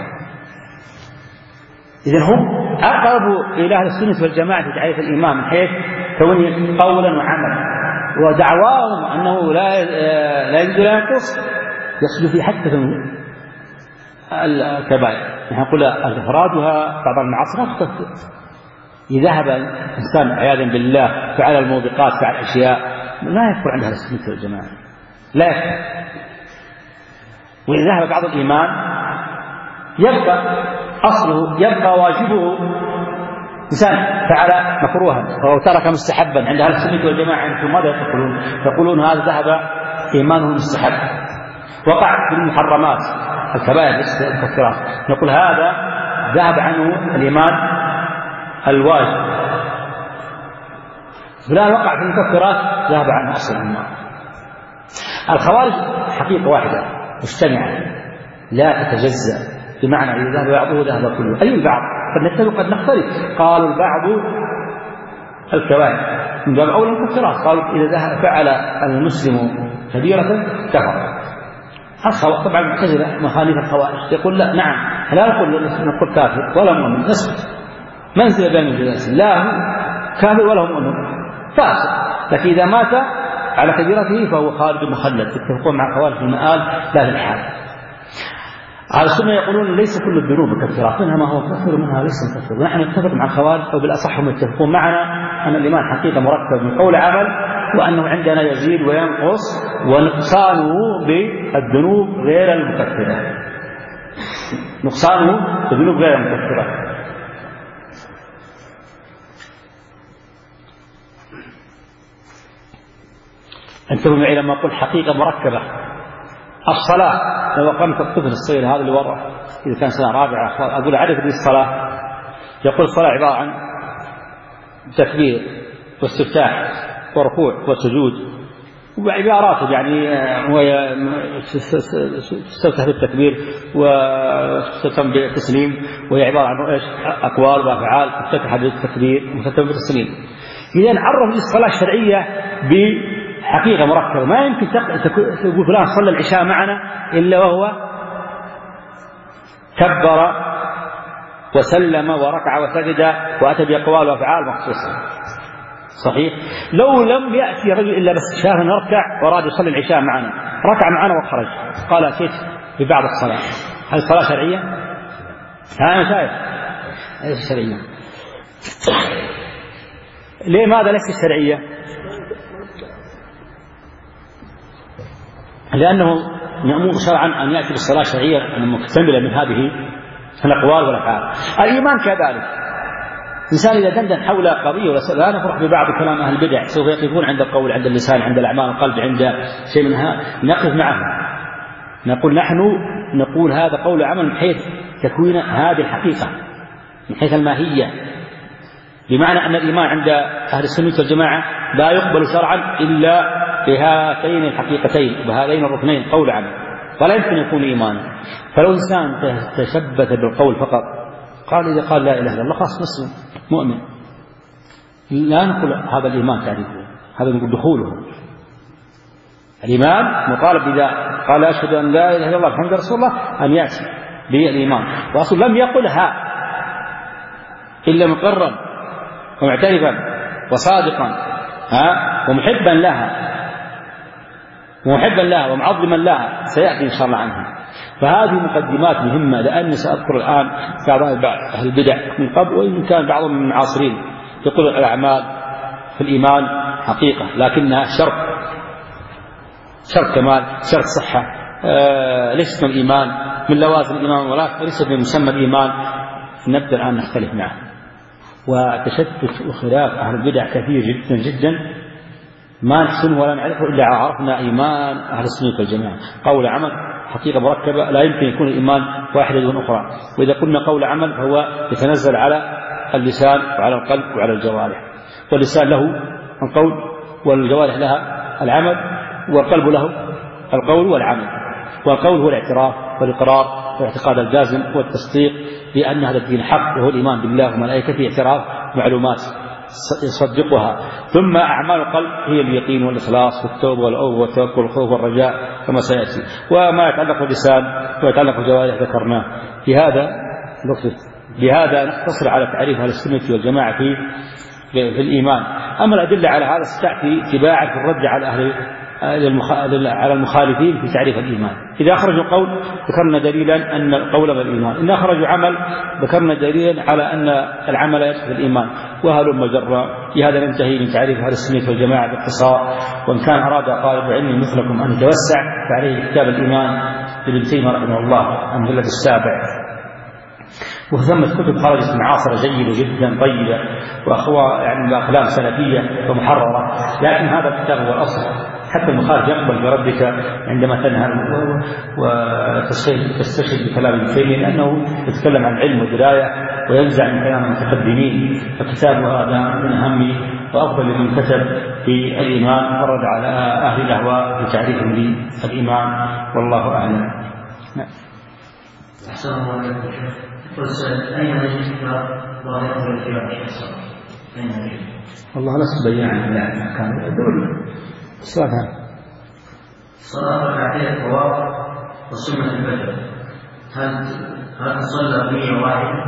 إذن هم أقرب إلى أهل السنة والجماعة في تعريف الإيمان من حيث كونه قولا وعملا، ودعواهم أنه لا لا يزيد ولا ينقص يصل في حتى الكبائر. نحن نقول أفرادها بعض المعاصي لا تكفر. إذا ذهب إنسان عياذا بالله فعل الموبقات فعل أشياء لا يكفر عند أهل السنة والجماعة، لا يكفر. وإذا ذهب بعض الإيمان يبقى أصله، يبقى واجبه. إنسان فعل مكروها أو ترك مستحبا عند أهل السنة والجماعة أنتم ماذا تقولون؟ تقولون هذا ذهب إيمانه المستحب، وقع في المحرمات الكبائر المكفرات، نقول هذا ذهب عنه الإيمان الواجب. فلان وقع في المكفرات ذهب عنه أصل الإيمان. الخوارج حقيقة واحدة مجتمعة لا تتجزأ، بمعنى إذا ذهب بعضه ذهب كله. أي البعض؟ قد نتفق قد نختلف. قالوا البعض الكبائر من باب أولى المكفرات، قالوا إذا ذهب فعل المسلم كبيرة كفر. الخوارج طبعا معتزلة مخالف الخوارج يقول لا نعم لا نقول نقول كافر ولا مؤمن، نسكت منزل بين الجنسين، لا هو كافر ولا هو مؤمن فاسق، لكن إذا مات على كبيرته فهو خالد مخلد. يتفقون مع خوارج المآل لا للحال. على السنة يقولون ليس كل الذنوب مكفرات، منها ما هو كفر ومنها ليس مكفر. ونحن نتفق مع الخوارج أو بالأصح هم يتفقون معنا أن الإيمان حقيقة مركب من قول عمل، وأنه عندنا يزيد وينقص، ونقصانه بالذنوب غير المكفرة، نقصانه بالذنوب غير المكفرة. انتبهوا معي لما أقول حقيقة مركبة. الصلاة لو أقمت الطفل الصغير هذا اللي وراء إذا كان سنة رابعة أقول عرف الصلاة، يقول الصلاة عبارة عن تكبير واستفتاح وركوع وسجود وعباراته، يعني تستفتح بالتكبير وتختم بالتسليم، وهي عبارة عن ايش؟ أقوال وأفعال تفتتح بالتكبير وتختم بالتسليم. إذا عرف الصلاة الشرعية بحقيقة مركبة. ما يمكن تقول فلان صلى العشاء معنا إلا وهو كبر وسلم وركع وسجد وأتى بأقوال وأفعال مخصوصة. صحيح؟ لو لم يأتي رجل إلا بس شاف نركع وأراد يصلي العشاء معنا، ركع معنا وخرج، قال أتيت ببعض الصلاة، هل الصلاة شرعية؟ ها أنا شايف ليس شرعية. ليه ماذا ليس شرعية؟ لأنه يأمر شرعا أن يأتي بالصلاة الشرعية المكتملة من هذه الأقوال والأفعال. الإيمان كذلك، إنسان إذا دندن حول قضية لا نفرح ببعض كلام أهل البدع، سوف يقفون عند القول، عند اللسان، عند الأعمال، القلب، عند شيء منها نقف معهم، نقول نحن نقول هذا قول عمل من حيث تكوين هذه الحقيقة، من حيث الماهية، بمعنى أن الإيمان عند أهل السنة والجماعة لا يقبل شرعا إلا بهاتين الحقيقتين بهذين الركنين قول عمل، فلا يمكن يكون إيمانا. فلو إنسان تشبث بالقول فقط، قال إذا قال لا إله إلا الله خلاص مسلم مؤمن، لا نقول هذا الإيمان تعريفه، هذا نقول دخوله. الإيمان مطالب إذا قال أشهد أن لا إله إلا الله محمد رسول الله أن يأتي بالإيمان، وأصلا لم يقلها إلا مقرا ومعترفا وصادقا ها ومحبا لها ومحبا لها ومعظما لها، سيأتي إن شاء الله عنها. فهذه مقدمات مهمة، لأني سأذكر الآن بعض أهل البدع من قبل، وإن كان بعضهم من المعاصرين يقول الأعمال في الإيمان حقيقة لكنها شرط، شرط كمال، شرط صحة، آه ليست من الإيمان، من لوازم الإيمان ولا ليست من مسمى الإيمان. نبدأ الآن نختلف معه، وتشتت وخلاف أهل البدع كثير جدا جدا ما نحسن ولا نعرفه إلا عرفنا إيمان أهل السنة والجماعة قول عمل حقيقة مركبة لا يمكن يكون الإيمان واحدة دون أخرى. وإذا قلنا قول عمل فهو يتنزل على اللسان وعلى القلب وعلى الجوارح، واللسان له القول والجوارح لها العمل، والقلب له القول والعمل. والقول هو الاعتراف والإقرار والاعتقاد الجازم والتصديق بأن هذا الدين حق وهو الإيمان بالله وملائكته، اعتراف معلومات يصدقها. ثم أعمال القلب هي اليقين والإخلاص والتوبة والأوبة والتوكل والخوف والرجاء كما سيأتي. وما يتعلق باللسان ويتعلق بالجوارح ذكرناه. بهذا بهذا نقتصر على تعريف أهل السنة والجماعة في في الإيمان. أما الأدلة على هذا ستأتي تباعا في الرد على أهل على المخالفين في تعريف الإيمان. إذا أخرجوا قول ذكرنا دليلا أن القول بالإيمان، إن أخرجوا عمل ذكرنا دليلا على أن العمل يدخل الإيمان. وهل مجرى. بهذا ننتهي من تعريف أهل السنة والجماعة باختصار. وإن كان أراد طالب علم مثلكم أن يتوسع فعليه كتاب الإيمان لابن تيمية رحمه الله المجلد السابع. وثمة كتب خرجت معاصرة جيدة جدا طيبة وأخوة يعني بأقلام سلفية ومحررة، لكن هذا الكتاب هو الأصل. حتى المخالف يقبل بربك عندما تنهى وتستشهد بكلام ابن تيمية، لأنه يتكلم عن علم ودراية وينزع من كلام المتقدمين. فكتاب هذا من أهم وأفضل من كتب في الإيمان ورد على أهل الأهواء بتعريفهم للإيمان، والله أعلم. نعم. أحسن الله عليكم. أين نجد كتاب ظاهرة الاتباع؟ أين نجد؟ والله لست بيانا يعني كان يدل الصلاة صلاة ركعتين الطواف وسنة الفجر، هل هل تصلى بنية واحدة؟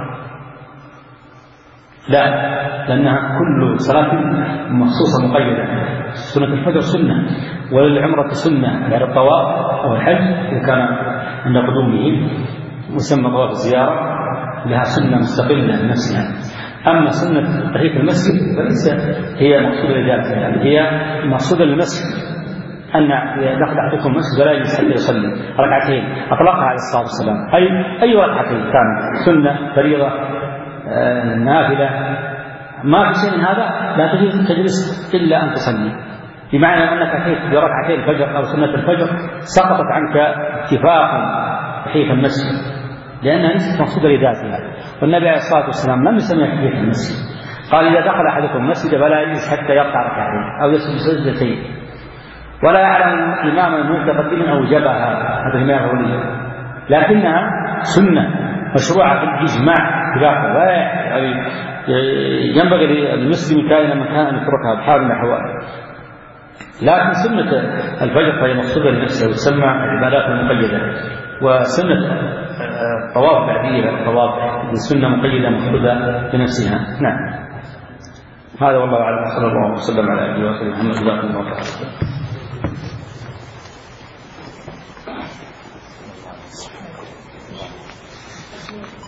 لا، لأنها كل صلاة مخصوصة مقيدة. سنة الفجر سنة، وللعمرة سنة يعني الطواف أو الحج إذا كان عند قدومه مسمى طواف الزيارة لها سنة مستقلة لنفسها. أما سنة تحية المسجد فليس هي مقصودة لذاتها، يعني هي مقصودة للمسجد أن دخل أحدكم المسجد ولا يجلس حتى يصلي ركعتين أطلقها عليه الصلاة والسلام. أي أي ركعتين كانت سنة فريضة آه نافلة، ما في شيء من هذا لا تجوز تجلس إلا أن تصلي، بمعنى أنك تحيت بركعتين الفجر أو سنة الفجر سقطت عنك اتفاقا تحية المسجد، لأنها ليست مقصودة لذاتها. والنبي عليه الصلاة والسلام لم يسميها تحية المسجد، قال إذا دخل أحدكم المسجد فلا يجلس حتى يقطع ركعتين أو يسجد سجدتين ولا يعلم إماما متقدما أو جبهها، هذا ما يقول، لكنها سنة مشروعة بالإجماع اتفاقا، لا يعني ينبغي للمسلم كائنا من كان أن يتركها بحال من الأحوال. لكن سنة الفجر فهي مقصودة لنفسها وتسمى العبادات المقيدة، وسنة الطواف بعدية الطواف سنة مقيدة مقصودة لنفسها. نعم. هذا والله أعلم. صلى الله وسلم على آله وصحبه محمد جزاكم الله خيرا.